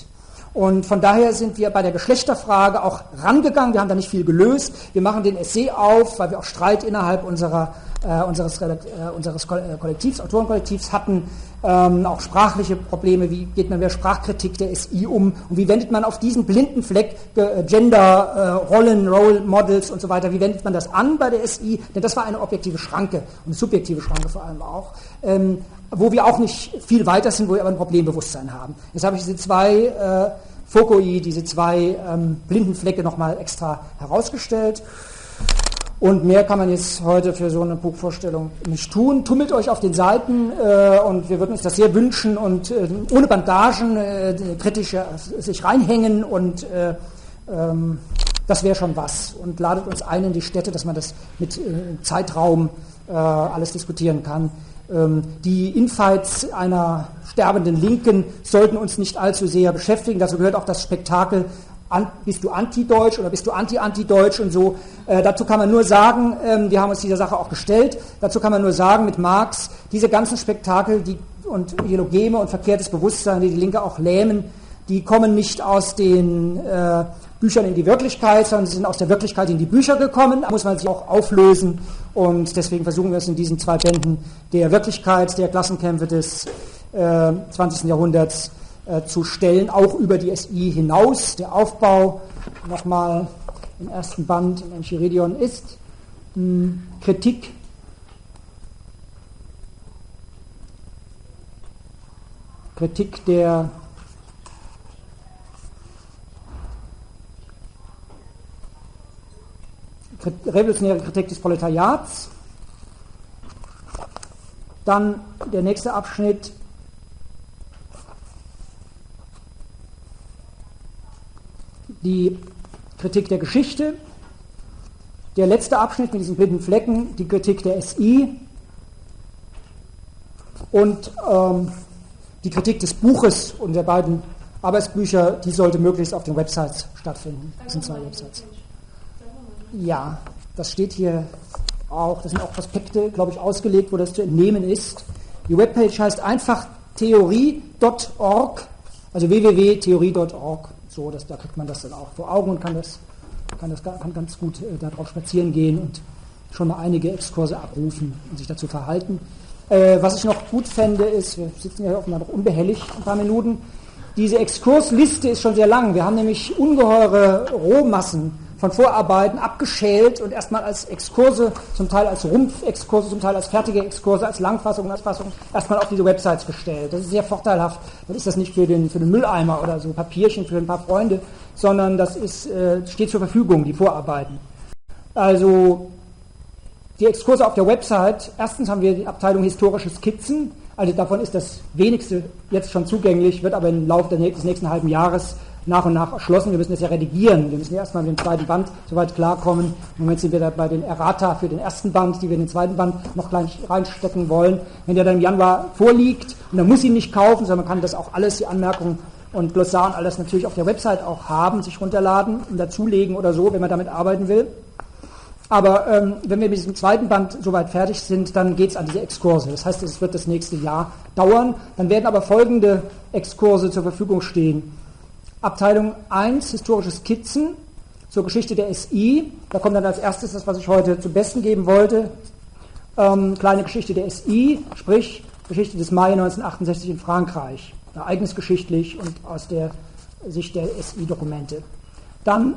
Und von daher sind wir bei der Geschlechterfrage auch rangegangen. Wir haben da nicht viel gelöst. Wir machen den Essay auf, weil wir auch Streit innerhalb unserer, äh, unseres, äh, unseres Kollektivs, Autorenkollektivs hatten. Ähm, auch sprachliche Probleme. Wie geht man mit der Sprachkritik der S I um? Und wie wendet man auf diesen blinden Fleck äh, Gender, äh, Rollen, Role Models und so weiter, wie wendet man das an bei der S I? Denn das war eine objektive Schranke und eine subjektive Schranke vor allem auch. Ähm, wo wir auch nicht viel weiter sind, wo wir aber ein Problembewusstsein haben. Jetzt habe ich diese zwei äh, Fokui, diese zwei ähm, blinden Flecke nochmal extra herausgestellt. Und mehr kann man jetzt heute für so eine Buchvorstellung nicht tun. Tummelt euch auf den Seiten äh, und wir würden uns das sehr wünschen und äh, ohne Bandagen äh, kritisch äh, sich reinhängen und äh, ähm, das wäre schon was. Und ladet uns ein in die Städte, dass man das mit äh, Zeitraum äh, alles diskutieren kann. Die Infights einer sterbenden Linken sollten uns nicht allzu sehr beschäftigen. Dazu gehört auch das Spektakel, an, bist du anti-deutsch oder bist du anti-anti-deutsch und so. Äh, dazu kann man nur sagen, ähm, wir haben uns dieser Sache auch gestellt, dazu kann man nur sagen mit Marx, diese ganzen Spektakel die, und Ideologeme und verkehrtes Bewusstsein, die die Linke auch lähmen, die kommen nicht aus den äh, Büchern in die Wirklichkeit, sondern sie sind aus der Wirklichkeit in die Bücher gekommen. Da muss man sich auch auflösen und deswegen versuchen wir es in diesen zwei Bänden der Wirklichkeit, der Klassenkämpfe des äh, zwanzigsten Jahrhunderts äh, zu stellen, auch über die S I hinaus. Der Aufbau nochmal im ersten Band im Enchiridion ist mh, Kritik Kritik der revolutionäre Kritik des Proletariats. Dann der nächste Abschnitt, die Kritik der Geschichte. Der letzte Abschnitt mit diesen blinden Flecken, die Kritik der S I. Und ähm, die Kritik des Buches und der beiden Arbeitsbücher, die sollte möglichst auf den Websites stattfinden. Das sind zwei Websites. Ja, das steht hier auch, das sind auch Prospekte, glaube ich, ausgelegt, wo das zu entnehmen ist. Die Webpage heißt einfach theorie punkt org, also w w w punkt theorie punkt org. So, das, da kriegt man das dann auch vor Augen und kann, das, kann, das, kann ganz gut äh, darauf spazieren gehen und schon mal einige Exkurse abrufen und sich dazu verhalten. Äh, was ich noch gut fände, ist, wir sitzen ja offenbar noch unbehelligt ein paar Minuten, diese Exkursliste ist schon sehr lang. Wir haben nämlich ungeheure Rohmassen von Vorarbeiten abgeschält und erstmal als Exkurse, zum Teil als Rumpfexkurse, zum Teil als fertige Exkurse, als Langfassung, als Fassung, erstmal auf diese Websites gestellt. Das ist sehr vorteilhaft. Dann ist das nicht für den, für den Mülleimer oder so Papierchen für ein paar Freunde, sondern das ist, äh, steht zur Verfügung, die Vorarbeiten. Also die Exkurse auf der Website, erstens haben wir die Abteilung historische Skizzen, also davon ist das wenigste jetzt schon zugänglich, wird aber im Laufe des nächsten halben Jahres nach und nach erschlossen. Wir müssen das ja redigieren. Wir müssen ja erstmal mit dem zweiten Band soweit klarkommen. Im Moment sind wir da bei den Errata für den ersten Band, die wir in den zweiten Band noch klein reinstecken wollen. Wenn der dann im Januar vorliegt, und man muss ihn nicht kaufen, sondern man kann das auch alles, die Anmerkungen und Glossar und alles natürlich auf der Website auch haben, sich runterladen und dazulegen oder so, wenn man damit arbeiten will. Aber ähm, wenn wir mit diesem zweiten Band soweit fertig sind, dann geht es an diese Exkurse. Das heißt, es wird das nächste Jahr dauern. Dann werden aber folgende Exkurse zur Verfügung stehen. Abteilung eins, historische Skizzen zur Geschichte der S I. Da kommt dann als erstes das, was ich heute zum Besten geben wollte. Ähm, kleine Geschichte der S I, sprich Geschichte des Mai neunzehnhundertachtundsechzig in Frankreich. Ereignisgeschichtlich und aus der Sicht der S I-Dokumente. Dann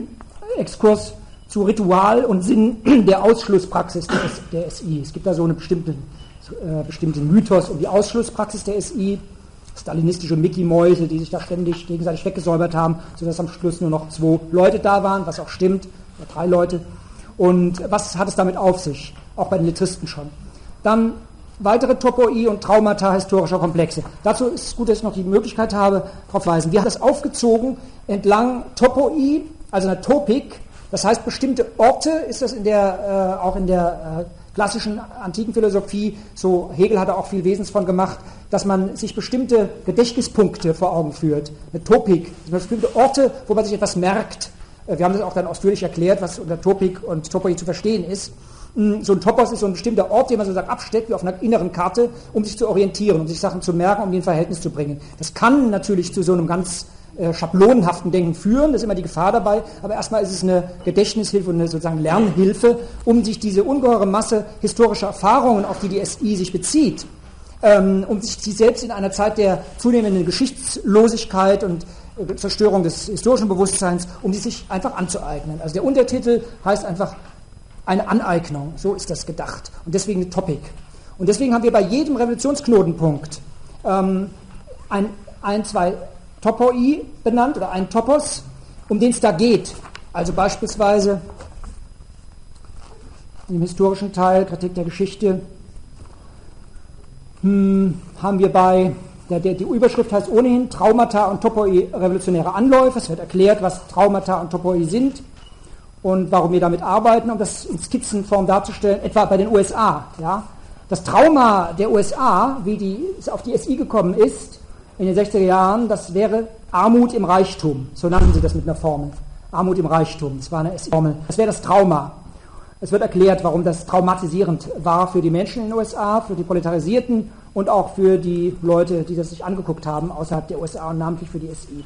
Exkurs zu Ritual und Sinn der Ausschlusspraxis der, S- der S I. Es gibt da so einen bestimmten, äh, bestimmten Mythos um die Ausschlusspraxis der S I. Stalinistische Mickey-Mäuse, die sich da ständig gegenseitig weggesäubert haben, sodass am Schluss nur noch zwei Leute da waren, was auch stimmt, oder drei Leute. Und was hat es damit auf sich? Auch bei den Lettristen schon. Dann weitere Topoi und Traumata historischer Komplexe. Dazu ist es gut, dass ich noch die Möglichkeit habe, darauf weisen. Wir haben das aufgezogen entlang Topoi, also einer Topik. Das heißt, bestimmte Orte, ist das in der, äh, auch in der äh, klassischen antiken Philosophie, so Hegel hat da auch viel Wesens von gemacht, dass man sich bestimmte Gedächtnispunkte vor Augen führt. Eine Topik, bestimmte Orte, wo man sich etwas merkt. Äh, wir haben das auch dann ausführlich erklärt, was unter Topik und Topoi zu verstehen ist. So ein Topos ist so ein bestimmter Ort, den man sozusagen absteckt, wie auf einer inneren Karte, um sich zu orientieren, um sich Sachen zu merken, um die in Verhältnis zu bringen. Das kann natürlich zu so einem ganz äh, schablonenhaften Denken führen, das ist immer die Gefahr dabei, aber erstmal ist es eine Gedächtnishilfe und eine sozusagen Lernhilfe, um sich diese ungeheure Masse historischer Erfahrungen, auf die die S I sich bezieht, ähm, um sich die selbst in einer Zeit der zunehmenden Geschichtslosigkeit und äh, Zerstörung des historischen Bewusstseins, um die sich einfach anzueignen. Also der Untertitel heißt einfach eine Aneignung, so ist das gedacht. Und deswegen ein Topic. Und deswegen haben wir bei jedem Revolutionsknotenpunkt ähm, ein, ein, zwei Topoi benannt oder einen Topos, um den es da geht. Also beispielsweise im historischen Teil, Kritik der Geschichte, hm, haben wir bei, der, der, die Überschrift heißt ohnehin Traumata und Topoi revolutionäre Anläufe. Es wird erklärt, was Traumata und Topoi sind und warum wir damit arbeiten, um das in Skizzenform darzustellen, etwa bei den U S A. Ja? Das Trauma der U S A, wie die, es auf die S I gekommen ist, in den sechziger Jahren, das wäre Armut im Reichtum. So nannten sie das mit einer Formel. Armut im Reichtum, das war eine S I-Formel. Das wäre das Trauma. Es wird erklärt, warum das traumatisierend war für die Menschen in den U S A, für die Proletarisierten und auch für die Leute, die das sich angeguckt haben, außerhalb der U S A und namentlich für die S I.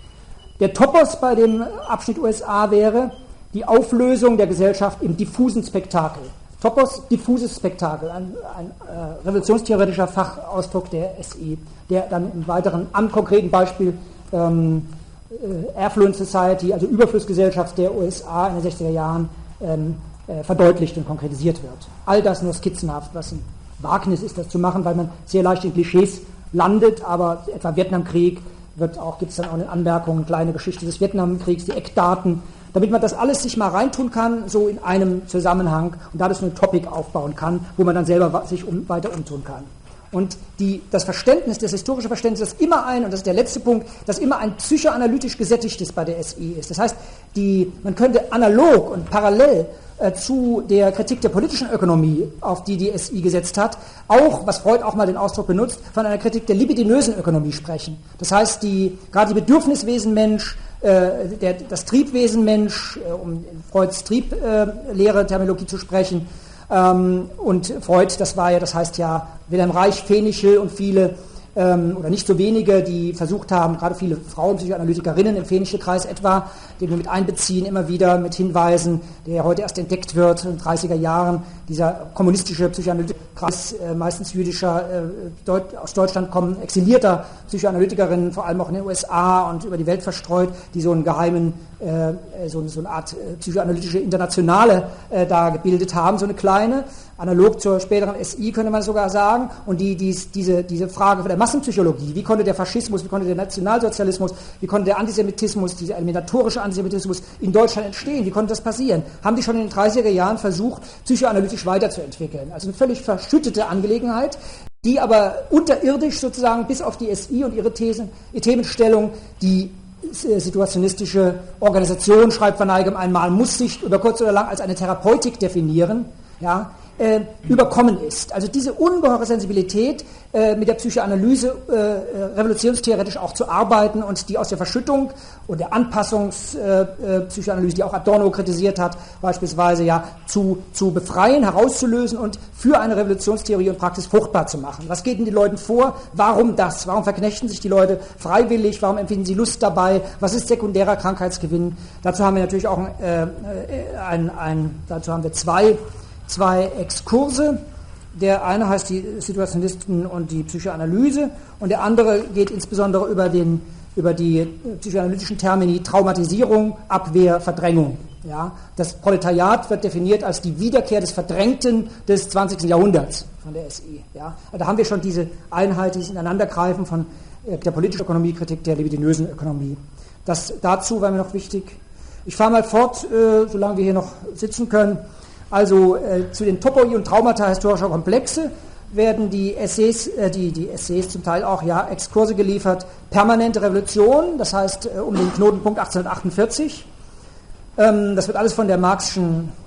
Der Topos bei dem Abschnitt U S A wäre die Auflösung der Gesellschaft im diffusen Spektakel. Topos, diffuses Spektakel, ein, ein äh, revolutionstheoretischer Fachausdruck der S I, der dann im weiteren, am konkreten Beispiel ähm, äh, Affluent Society, also Überflussgesellschaft der U S A in den sechziger Jahren, ähm, äh, verdeutlicht und konkretisiert wird. All das nur skizzenhaft, was ein Wagnis ist, das zu machen, weil man sehr leicht in Klischees landet, aber etwa Vietnamkrieg wird auch, gibt es dann auch in Anmerkungen, kleine Geschichte des Vietnamkriegs, die Eckdaten, damit man das alles sich mal reintun kann, so in einem Zusammenhang und dadurch so ein Topic aufbauen kann, wo man dann selber sich um, weiter umtun kann. Und die, das Verständnis, das historische Verständnis, das immer ein, und das ist der letzte Punkt, das immer ein psychoanalytisch gesättigtes bei der S I ist. Das heißt, die, man könnte analog und parallel äh, zu der Kritik der politischen Ökonomie, auf die die S I gesetzt hat, auch, was Freud auch mal den Ausdruck benutzt, von einer Kritik der libidinösen Ökonomie sprechen. Das heißt, die, gerade die Bedürfniswesen Mensch, Der, das Triebwesen Mensch, um in Freuds Trieblehre Terminologie zu sprechen, ähm, und Freud, das war ja, das heißt ja Wilhelm Reich, Fenichel und viele, ähm, oder nicht so wenige, die versucht haben, gerade viele Frauenpsychoanalytikerinnen im Fenichel-Kreis etwa, den wir mit einbeziehen, immer wieder mit Hinweisen, der heute erst entdeckt wird, in den dreißiger Jahren, dieser kommunistische Psychoanalytikerkreis, äh, meistens jüdischer, äh, Deut- aus Deutschland kommen, exilierter Psychoanalytikerinnen, vor allem auch in den U S A und über die Welt verstreut, die so einen geheimen, äh, so, so eine Art äh, psychoanalytische Internationale äh, da gebildet haben, so eine kleine, analog zur späteren S I könnte man sogar sagen, und die, die, diese, diese Frage von der Massenpsychologie, wie konnte der Faschismus, wie konnte der Nationalsozialismus, wie konnte der Antisemitismus, dieser eliminatorische Antisemitismus in Deutschland entstehen, wie konnte das passieren, haben die schon in den dreißiger Jahren versucht, psychoanalytisch weiterzuentwickeln. Also eine völlig verschüttete Angelegenheit, die aber unterirdisch sozusagen bis auf die S I und ihre Thesen, ihre Themenstellung, die situationistische Organisation, schreibt Van Eygem einmal, muss sich über kurz oder lang als eine Therapeutik definieren, ja, äh, überkommen ist. Also diese ungeheure Sensibilität, äh, mit der Psychoanalyse äh, revolutionstheoretisch auch zu arbeiten und die aus der Verschüttung und der Anpassungspsychoanalyse, äh, die auch Adorno kritisiert hat, beispielsweise ja zu, zu befreien, herauszulösen und für eine Revolutionstheorie und Praxis fruchtbar zu machen. Was geht denn den Leuten vor? Warum das? Warum verknechten sich die Leute freiwillig? Warum empfinden sie Lust dabei? Was ist sekundärer Krankheitsgewinn? Dazu haben wir natürlich auch äh, ein, ein, dazu haben wir zwei zwei Exkurse. Der eine heißt die Situationisten und die Psychoanalyse und der andere geht insbesondere über, den, über die psychoanalytischen Termini Traumatisierung, Abwehr, Verdrängung. Ja, das Proletariat wird definiert als die Wiederkehr des Verdrängten des zwanzigsten Jahrhunderts von der S I. Ja. Da haben wir schon diese Einheit, dieses Ineinandergreifen von der politischen Ökonomie, Kritik der libidinösen Ökonomie. Das dazu war mir noch wichtig. Ich fahre mal fort, äh, solange wir hier noch sitzen können. Also äh, zu den Topoi und Traumata historischer Komplexe werden die Essays, äh, die, die Essays zum Teil auch ja Exkurse geliefert. Permanente Revolution, das heißt äh, um den Knotenpunkt achtzehnhundertachtundvierzig. Ähm, das wird alles von der Marxischen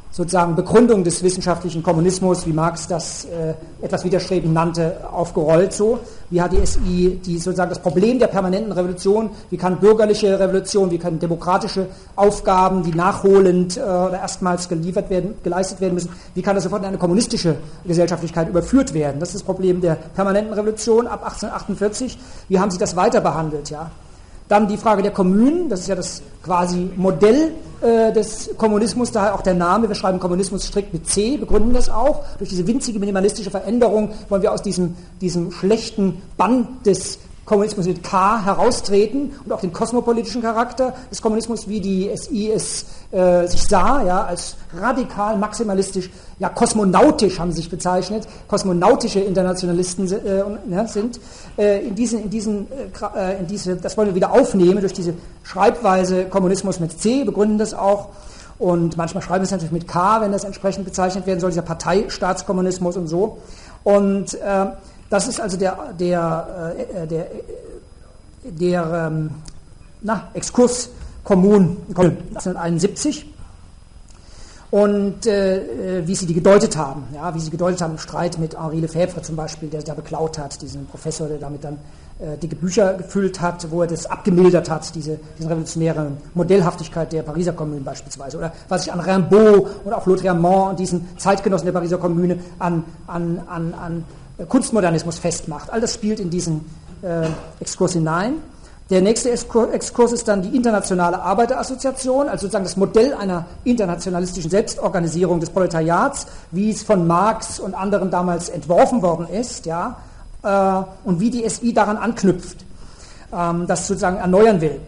sozusagen Begründung des wissenschaftlichen Kommunismus, wie Marx das äh, etwas widerstrebend nannte, aufgerollt. So, wie hat die S I die sozusagen das Problem der permanenten Revolution, wie kann bürgerliche Revolution, wie können demokratische Aufgaben, die nachholend äh, oder erstmals geliefert werden, geleistet werden müssen, wie kann das sofort in eine kommunistische Gesellschaftlichkeit überführt werden? Das ist das Problem der permanenten Revolution ab achtzehnhundertachtundvierzig. Wie haben Sie das weiter behandelt? Ja? Dann die Frage der Kommunen, das ist ja das quasi Modell äh, des Kommunismus, daher auch der Name, wir schreiben Kommunismus strikt mit C, begründen das auch. Durch diese winzige minimalistische Veränderung wollen wir aus diesem, diesem schlechten Bann des Kommunismus mit K heraustreten und auch den kosmopolitischen Charakter des Kommunismus, wie die S I es äh, sich sah, ja, als radikal, maximalistisch, ja, kosmonautisch haben sie sich bezeichnet, kosmonautische Internationalisten äh, ja, sind. Äh, in diesen, in diesen, äh, in diese, das wollen wir wieder aufnehmen durch diese Schreibweise Kommunismus mit C, begründen das auch. Und manchmal schreiben wir es natürlich mit K, wenn das entsprechend bezeichnet werden soll, dieser Parteistaatskommunismus und so. Und äh, das ist also der, der, äh, der, der ähm, na, Exkurs Kommun neunzehnhunderteinundsiebzig und äh, wie sie die gedeutet haben, ja, wie sie gedeutet haben im Streit mit Henri Lefebvre zum Beispiel, der da beklaut hat, diesen Professor, der damit dann äh, dicke Bücher gefüllt hat, wo er das abgemildert hat, diese, diese revolutionäre Modellhaftigkeit der Pariser Kommune beispielsweise, oder was sich an Rimbaud und auch Lautréamont und diesen Zeitgenossen der Pariser Kommune an, an, an, an Kunstmodernismus festmacht. All das spielt in diesen äh, Exkurs hinein. Der nächste Exkurs ist dann die Internationale Arbeiterassoziation, also sozusagen das Modell einer internationalistischen Selbstorganisierung des Proletariats, wie es von Marx und anderen damals entworfen worden ist, ja, äh, und wie die S I daran anknüpft, ähm, das sozusagen erneuern will.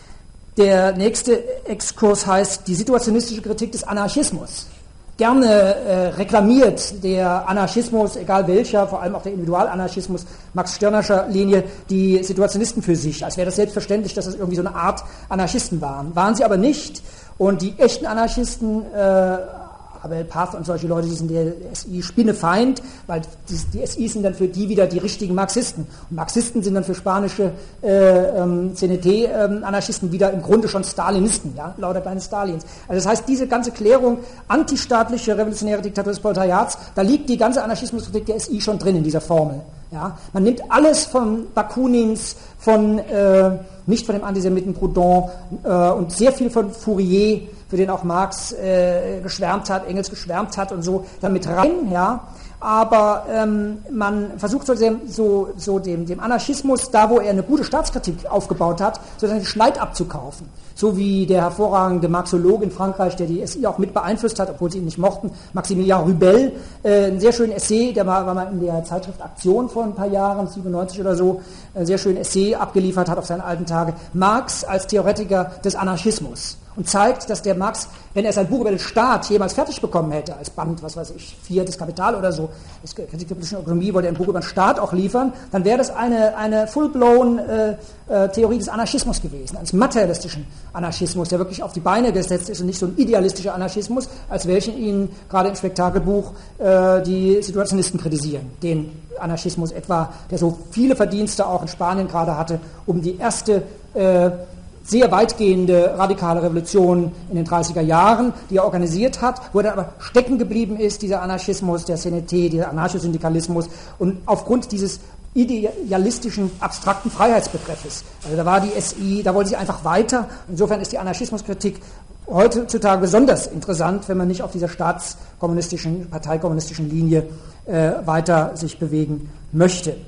Der nächste Exkurs heißt die situationistische Kritik des Anarchismus. Gerne äh, reklamiert der Anarchismus, egal welcher, vor allem auch der Individualanarchismus, Max Stirnerscher Linie, die Situationisten für sich, als wäre das selbstverständlich, dass es irgendwie so eine Art Anarchisten waren. Waren sie aber nicht. Und die echten Anarchisten, äh, Abel Path und solche Leute, die sind der S I Spinnefeind, weil die, die S I sind dann für die wieder die richtigen Marxisten. Und Marxisten sind dann für spanische äh, ähm, C N T-Anarchisten ähm, wieder im Grunde schon Stalinisten, ja, lauter kleine Stalins. Also das heißt, diese ganze Klärung antistaatliche revolutionäre Diktatur des Proletariats, da liegt die ganze Anarchismuskritik der S I schon drin in dieser Formel. Ja. Man nimmt alles von Bakunins, von äh, nicht von dem Antisemiten Proudhon äh, und sehr viel von Fourier, für den auch Marx äh, geschwärmt hat, Engels geschwärmt hat und so, damit rein, ja. Aber ähm, man versucht so, so, so dem, dem Anarchismus, da wo er eine gute Staatskritik aufgebaut hat, sozusagen den Schneid abzukaufen. So wie der hervorragende Marxologe in Frankreich, der die S I auch mit beeinflusst hat, obwohl sie ihn nicht mochten, Maximilien Rubel, äh, ein sehr schönen Essay, der war, war mal in der Zeitschrift Aktion vor ein paar Jahren, siebenundneunzig oder so, ein sehr schönen Essay abgeliefert hat auf seinen alten Tage, Marx als Theoretiker des Anarchismus. Und zeigt, dass der Marx, wenn er sein Buch über den Staat jemals fertig bekommen hätte, als Band, was weiß ich, vier, das Kapital oder so, das Kritik der politischen Ökonomie, wollte er ein Buch über den Staat auch liefern, dann wäre das eine, eine full-blown äh, äh, Theorie des Anarchismus gewesen, eines materialistischen Anarchismus, der wirklich auf die Beine gesetzt ist und nicht so ein idealistischer Anarchismus, als welchen ihn gerade im Spektakelbuch äh, die Situationisten kritisieren, den Anarchismus etwa, der so viele Verdienste auch in Spanien gerade hatte, um die erste äh, sehr weitgehende radikale Revolution in den dreißiger Jahren, die er organisiert hat, wo er dann aber stecken geblieben ist, dieser Anarchismus, der C N T, dieser Anarchosyndikalismus, und aufgrund dieses idealistischen, abstrakten Freiheitsbegriffes. Also da war die S I, da wollte sie einfach weiter. Insofern ist die Anarchismuskritik heutzutage besonders interessant, wenn man nicht auf dieser staatskommunistischen, parteikommunistischen Linie äh, weiter sich bewegen möchte.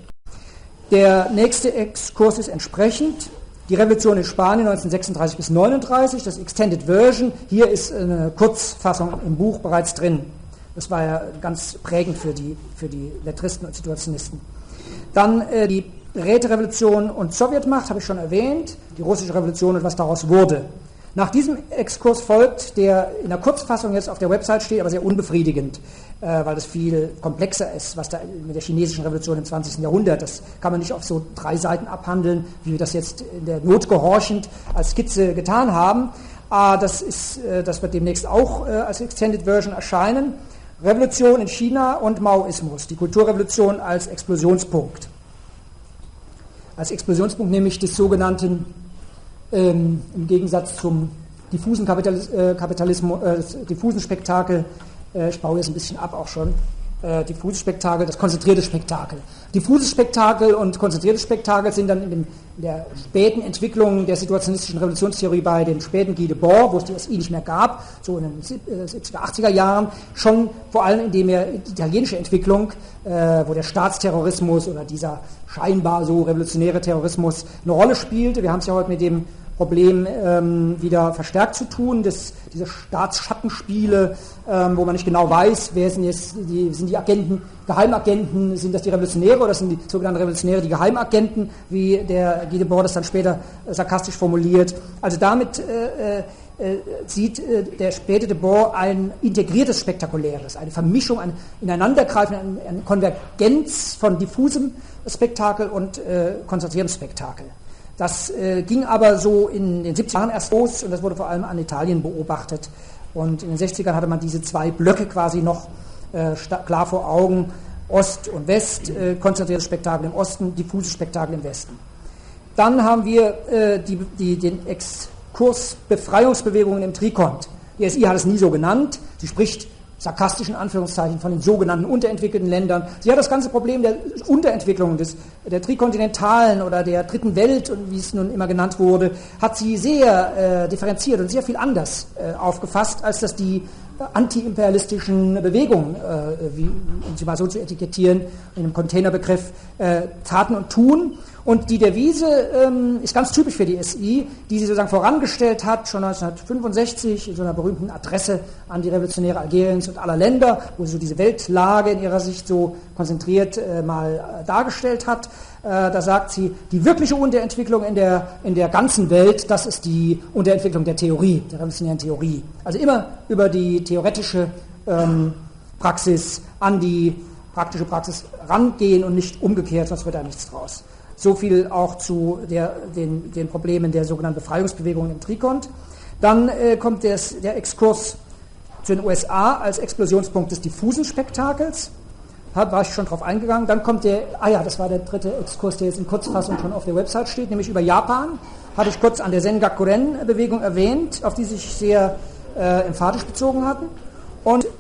Der nächste Exkurs ist entsprechend. Die Revolution in Spanien neunzehnhundertsechsunddreißig bis neununddreißig, das Extended Version, hier ist eine Kurzfassung im Buch bereits drin. Das war ja ganz prägend für die, für die Lettristen und Situationisten. Dann äh, die Räterevolution und Sowjetmacht, habe ich schon erwähnt, die russische Revolution und was daraus wurde. Nach diesem Exkurs folgt, der in der Kurzfassung jetzt auf der Website steht, aber sehr unbefriedigend, äh, weil das viel komplexer ist, was da mit der chinesischen Revolution im zwanzigsten Jahrhundert, das kann man nicht auf so drei Seiten abhandeln, wie wir das jetzt in der Not gehorchend als Skizze getan haben. Äh, das, ist, äh, das wird demnächst auch äh, als Extended Version erscheinen. Revolution in China und Maoismus, die Kulturrevolution als Explosionspunkt. Als Explosionspunkt nämlich des sogenannten, ähm, im Gegensatz zum diffusen Kapitalis- äh, Kapitalismus, äh, diffusen Spektakel, äh, ich baue jetzt ein bisschen ab auch schon, äh, diffuses Spektakel, das konzentrierte Spektakel. Diffuses Spektakel und konzentriertes Spektakel sind dann in, dem, in der späten Entwicklung der situationistischen Revolutionstheorie bei dem späten Guy Debord, wo es die S I nicht mehr gab, so in den siebziger, achtziger Jahren, schon vor allem indem er die italienische Entwicklung, äh, wo der Staatsterrorismus oder dieser scheinbar so revolutionäre Terrorismus eine Rolle spielte. Wir haben es ja heute mit dem Problem ähm, wieder verstärkt zu tun, das, diese Staatsschattenspiele, ähm, wo man nicht genau weiß, wer sind jetzt die, sind die Agenten, Geheimagenten, sind das die Revolutionäre oder sind die sogenannten Revolutionäre die Geheimagenten, wie der Guy Debord das dann später äh, sarkastisch formuliert. Also damit äh, äh, sieht äh, der späte Debord ein integriertes Spektakuläres, eine Vermischung, ein Ineinandergreifen, eine, eine Konvergenz von diffusem Spektakel und äh, konzentriertem Spektakel. Das äh, ging aber so in den siebziger Jahren erst los und das wurde vor allem an Italien beobachtet. Und in den sechzigern hatte man diese zwei Blöcke quasi noch äh, klar vor Augen, Ost und West, äh, konzentriertes Spektakel im Osten, diffuses Spektakel im Westen. Dann haben wir äh, die, die, den Exkurs Befreiungsbewegungen im Trikont. Die S I hat es nie so genannt, sie spricht sarkastischen Anführungszeichen von den sogenannten unterentwickelten Ländern. Sie hat das ganze Problem der Unterentwicklung des, der trikontinentalen oder der dritten Welt, und wie es nun immer genannt wurde, hat sie sehr äh, differenziert und sehr viel anders äh, aufgefasst, als das die äh, antiimperialistischen Bewegungen, äh, wie, um sie mal so zu etikettieren, in einem Containerbegriff, äh, taten und tun. Und die Devise ähm, ist ganz typisch für die S I, die sie sozusagen vorangestellt hat, schon neunzehnhundertfünfundsechzig, in so einer berühmten Adresse an die Revolutionäre Algeriens und aller Länder, wo sie so diese Weltlage in ihrer Sicht so konzentriert äh, mal äh, dargestellt hat. Äh, da sagt sie, die wirkliche Unterentwicklung in der, in der ganzen Welt, das ist die Unterentwicklung der Theorie, der revolutionären Theorie. Also immer über die theoretische ähm, Praxis an die praktische Praxis rangehen und nicht umgekehrt, sonst wird da nichts draus. So viel auch zu der, den, den Problemen der sogenannten Befreiungsbewegungen im Trikont. Dann äh, kommt des, der Exkurs zu den U S A als Explosionspunkt des diffusen Spektakels. Da war ich schon drauf eingegangen. Dann kommt der, ah ja, das war der dritte Exkurs, der jetzt in Kurzfassung schon auf der Website steht, nämlich über Japan. Hatte ich kurz an der Sengakuren-Bewegung erwähnt, auf die sie sich sehr äh, emphatisch bezogen hatten. Und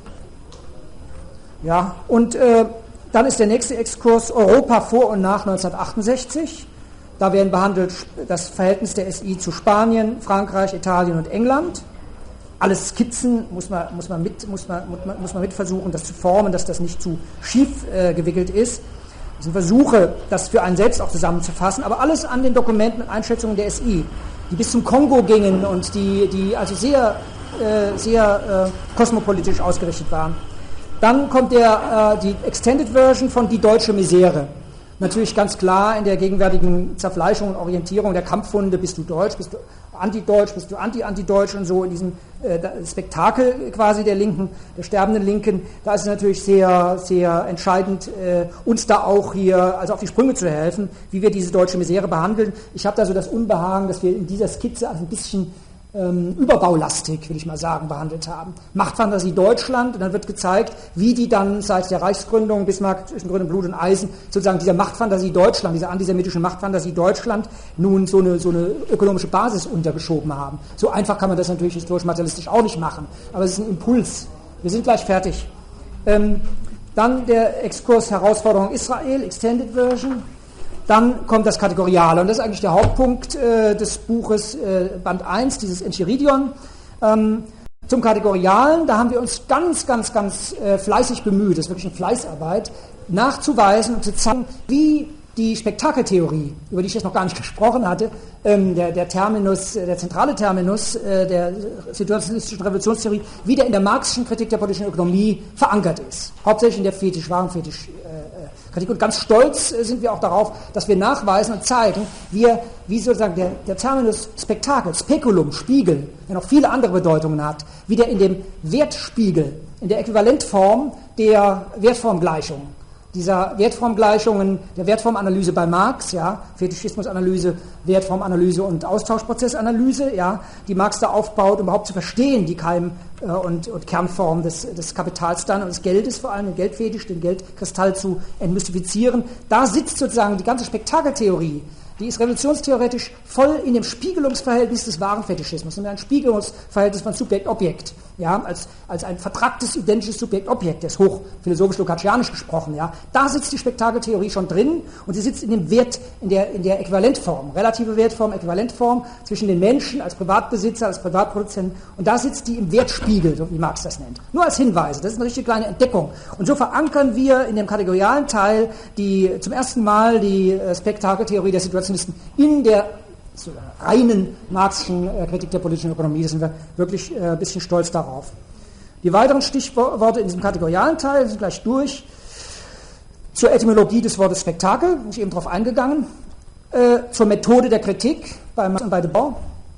ja, und äh, dann ist der nächste Exkurs Europa vor und nach neunzehnhundertachtundsechzig. Da werden behandelt das Verhältnis der S I zu Spanien, Frankreich, Italien und England. Alles Skizzen, muss man, muss man, mit, muss man, muss man mit versuchen, das zu formen, dass das nicht zu schief äh, gewickelt ist. Das sind Versuche, das für einen selbst auch zusammenzufassen, aber alles an den Dokumenten und Einschätzungen der S I, die bis zum Kongo gingen und die, die also sehr, äh, sehr äh, kosmopolitisch ausgerichtet waren. Dann kommt der, äh, die Extended Version von Die deutsche Misere. Natürlich ganz klar in der gegenwärtigen Zerfleischung und Orientierung der Kampfhunde, bist du deutsch, bist du antideutsch, bist du anti-antideutsch und so in diesem äh, Spektakel quasi der Linken, der sterbenden Linken. Da ist es natürlich sehr, sehr entscheidend, äh, uns da auch hier also auf die Sprünge zu helfen, wie wir diese deutsche Misere behandeln. Ich habe da so das Unbehagen, dass wir in dieser Skizze also ein bisschen Ähm, überbaulastig, will ich mal sagen, behandelt haben. Machtfantasie Deutschland, und dann wird gezeigt, wie die dann seit der Reichsgründung, Bismarck zwischen Grün und Blut und Eisen, sozusagen dieser Machtfantasie Deutschland, dieser antisemitischen Machtfantasie Deutschland, nun so eine, so eine ökonomische Basis untergeschoben haben. So einfach kann man das natürlich historisch-materialistisch auch nicht machen, aber es ist ein Impuls. Wir sind gleich fertig. Ähm, dann der Exkurs Herausforderung Israel, Extended Version. Dann kommt das Kategoriale, und das ist eigentlich der Hauptpunkt äh, des Buches, äh, Band eins, dieses Enchiridion. Ähm, zum Kategorialen, da haben wir uns ganz, ganz, ganz äh, fleißig bemüht, das ist wirklich eine Fleißarbeit, nachzuweisen und zu zeigen, wie die Spektakeltheorie, über die ich jetzt noch gar nicht gesprochen hatte, ähm, der, der Terminus, der zentrale Terminus äh, der situationistischen Revolutionstheorie, wie der in der marxischen Kritik der politischen Ökonomie verankert ist. Hauptsächlich in der Fetisch, Warenfetisch äh, Kritik. Und ganz stolz äh, sind wir auch darauf, dass wir nachweisen und zeigen, wie, er, wie sozusagen der, der Terminus Spektakel, Speculum, Spiegel, der noch viele andere Bedeutungen hat, wie der in dem Wertspiegel, in der Äquivalentform der Wertformgleichung, dieser Wertformgleichungen, der Wertformanalyse bei Marx, ja, Fetischismusanalyse, Wertformanalyse und Austauschprozessanalyse, ja, die Marx da aufbaut, um überhaupt zu verstehen, die Keim- äh, und, und Kernform des, des Kapitals dann und des Geldes, vor allem den Geldfetisch, den Geldkristall zu entmystifizieren. Da sitzt sozusagen die ganze Spektakeltheorie Die ist revolutionstheoretisch voll in dem Spiegelungsverhältnis des wahren Fetischismus, nämlich ein Spiegelungsverhältnis von Subjekt-Objekt, ja, als, als ein vertracktes, identisches Subjekt-Objekt, das hochphilosophisch-lukácsianisch gesprochen, ja. Da sitzt die Spektakeltheorie schon drin und sie sitzt in dem Wert, in der, in der Äquivalentform, relative Wertform, Äquivalentform zwischen den Menschen als Privatbesitzer, als Privatproduzenten, und da sitzt die im Wertspiegel, so wie Marx das nennt. Nur als Hinweise, das ist eine richtig kleine Entdeckung. Und so verankern wir in dem kategorialen Teil die, zum ersten Mal die äh, Spektakeltheorie der Situation in der so, reinen marxischen äh, Kritik der politischen Ökonomie. Da sind wir wirklich äh, ein bisschen stolz darauf. Die weiteren Stichworte in diesem kategorialen Teil sind gleich durch. Zur Etymologie des Wortes Spektakel, bin ich eben darauf eingegangen. Äh, zur Methode der Kritik bei Marx und bei Debord.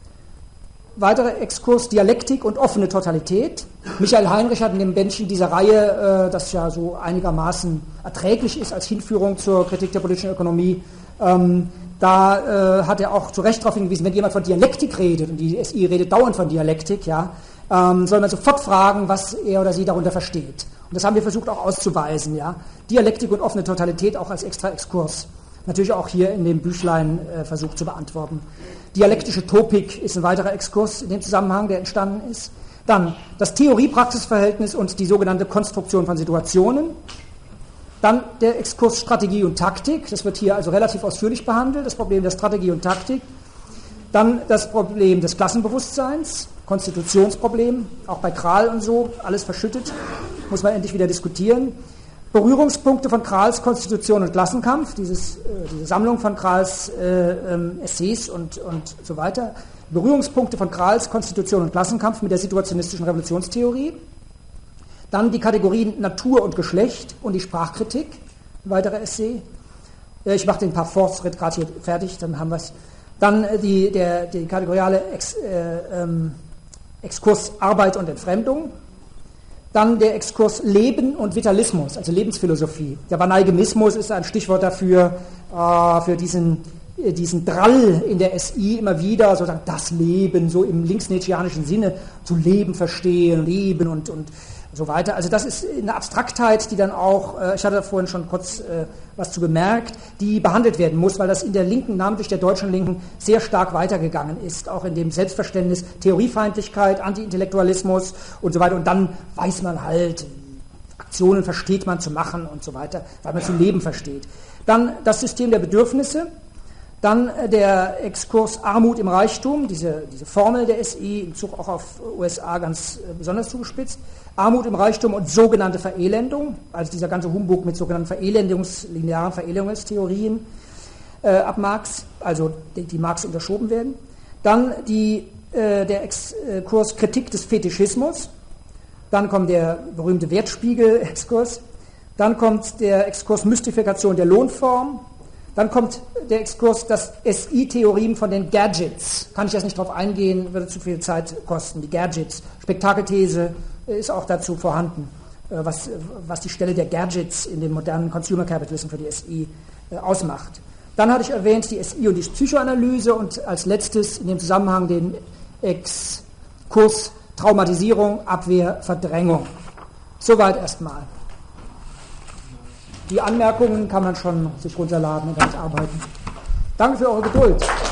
Weiterer Exkurs Dialektik und offene Totalität. Michael Heinrich hat in dem Bändchen dieser Reihe, äh, das ja so einigermaßen erträglich ist als Hinführung zur Kritik der politischen Ökonomie, ähm, Da äh, hat er auch zu Recht darauf hingewiesen, wenn jemand von Dialektik redet, und die S I redet dauernd von Dialektik, ja, ähm, soll man sofort fragen, was er oder sie darunter versteht. Und das haben wir versucht auch auszuweisen. Ja. Dialektik und offene Totalität auch als extra Exkurs. Natürlich auch hier in dem Büchlein äh, versucht zu beantworten. Dialektische Topik ist ein weiterer Exkurs in dem Zusammenhang, der entstanden ist. Dann das Theorie-Praxis-Verhältnis und die sogenannte Konstruktion von Situationen. Dann der Exkurs Strategie und Taktik, das wird hier also relativ ausführlich behandelt, das Problem der Strategie und Taktik. Dann das Problem des Klassenbewusstseins, Konstitutionsproblem, auch bei Krahl und so, alles verschüttet, muss man endlich wieder diskutieren. Berührungspunkte von Krahls Konstitution und Klassenkampf, dieses, äh, diese Sammlung von Krahls äh, ähm, Essays und, und so weiter. Berührungspunkte von Krahls Konstitution und Klassenkampf mit der situationistischen Revolutionstheorie. Dann die Kategorien Natur und Geschlecht und die Sprachkritik, ein weiterer Essay. Ich mache den Parforce gerade hier fertig, dann haben wir es. Dann die, der, die kategoriale Ex, äh, ähm, Exkurs Arbeit und Entfremdung. Dann der Exkurs Leben und Vitalismus, also Lebensphilosophie. Der Vanaigemismus ist ein Stichwort dafür, äh, für diesen, äh, diesen Drall in der S I immer wieder, sozusagen das Leben, so im linksnietzscheanischen Sinne, zu leben verstehen, leben und, und so weiter. Also das ist eine Abstraktheit, die dann auch, äh, ich hatte da vorhin schon kurz äh, was zu bemerkt, die behandelt werden muss, weil das in der Linken, namentlich der deutschen Linken, sehr stark weitergegangen ist, auch in dem Selbstverständnis Theoriefeindlichkeit, Anti-Intellektualismus und so weiter. Und dann weiß man halt, Aktionen versteht man zu machen und so weiter, weil man zu leben versteht. Dann das System der Bedürfnisse. Dann der Exkurs Armut im Reichtum, diese, diese Formel der S I, im Zug auch auf U S A ganz besonders zugespitzt. Armut im Reichtum und sogenannte Verelendung, also dieser ganze Humbug mit sogenannten Verelendungs-, linearen Verelendungstheorien äh, ab Marx, also die, die Marx unterschoben werden. Dann die, äh, der Exkurs Kritik des Fetischismus. Dann kommt der berühmte Wertspiegel-Exkurs. Dann kommt der Exkurs Mystifikation der Lohnform. Dann kommt der Exkurs, das S I-Theorien von den Gadgets. Kann ich jetzt nicht drauf eingehen, würde zu viel Zeit kosten. Die Gadgets. Spektakelthese ist auch dazu vorhanden, was, was die Stelle der Gadgets in dem modernen Consumer Capitalism für die S I ausmacht. Dann hatte ich erwähnt die S I und die Psychoanalyse und als letztes in dem Zusammenhang den Exkurs Traumatisierung, Abwehr, Verdrängung. Soweit erstmal. Die Anmerkungen kann man schon sich runterladen und damit arbeiten. Danke für eure Geduld.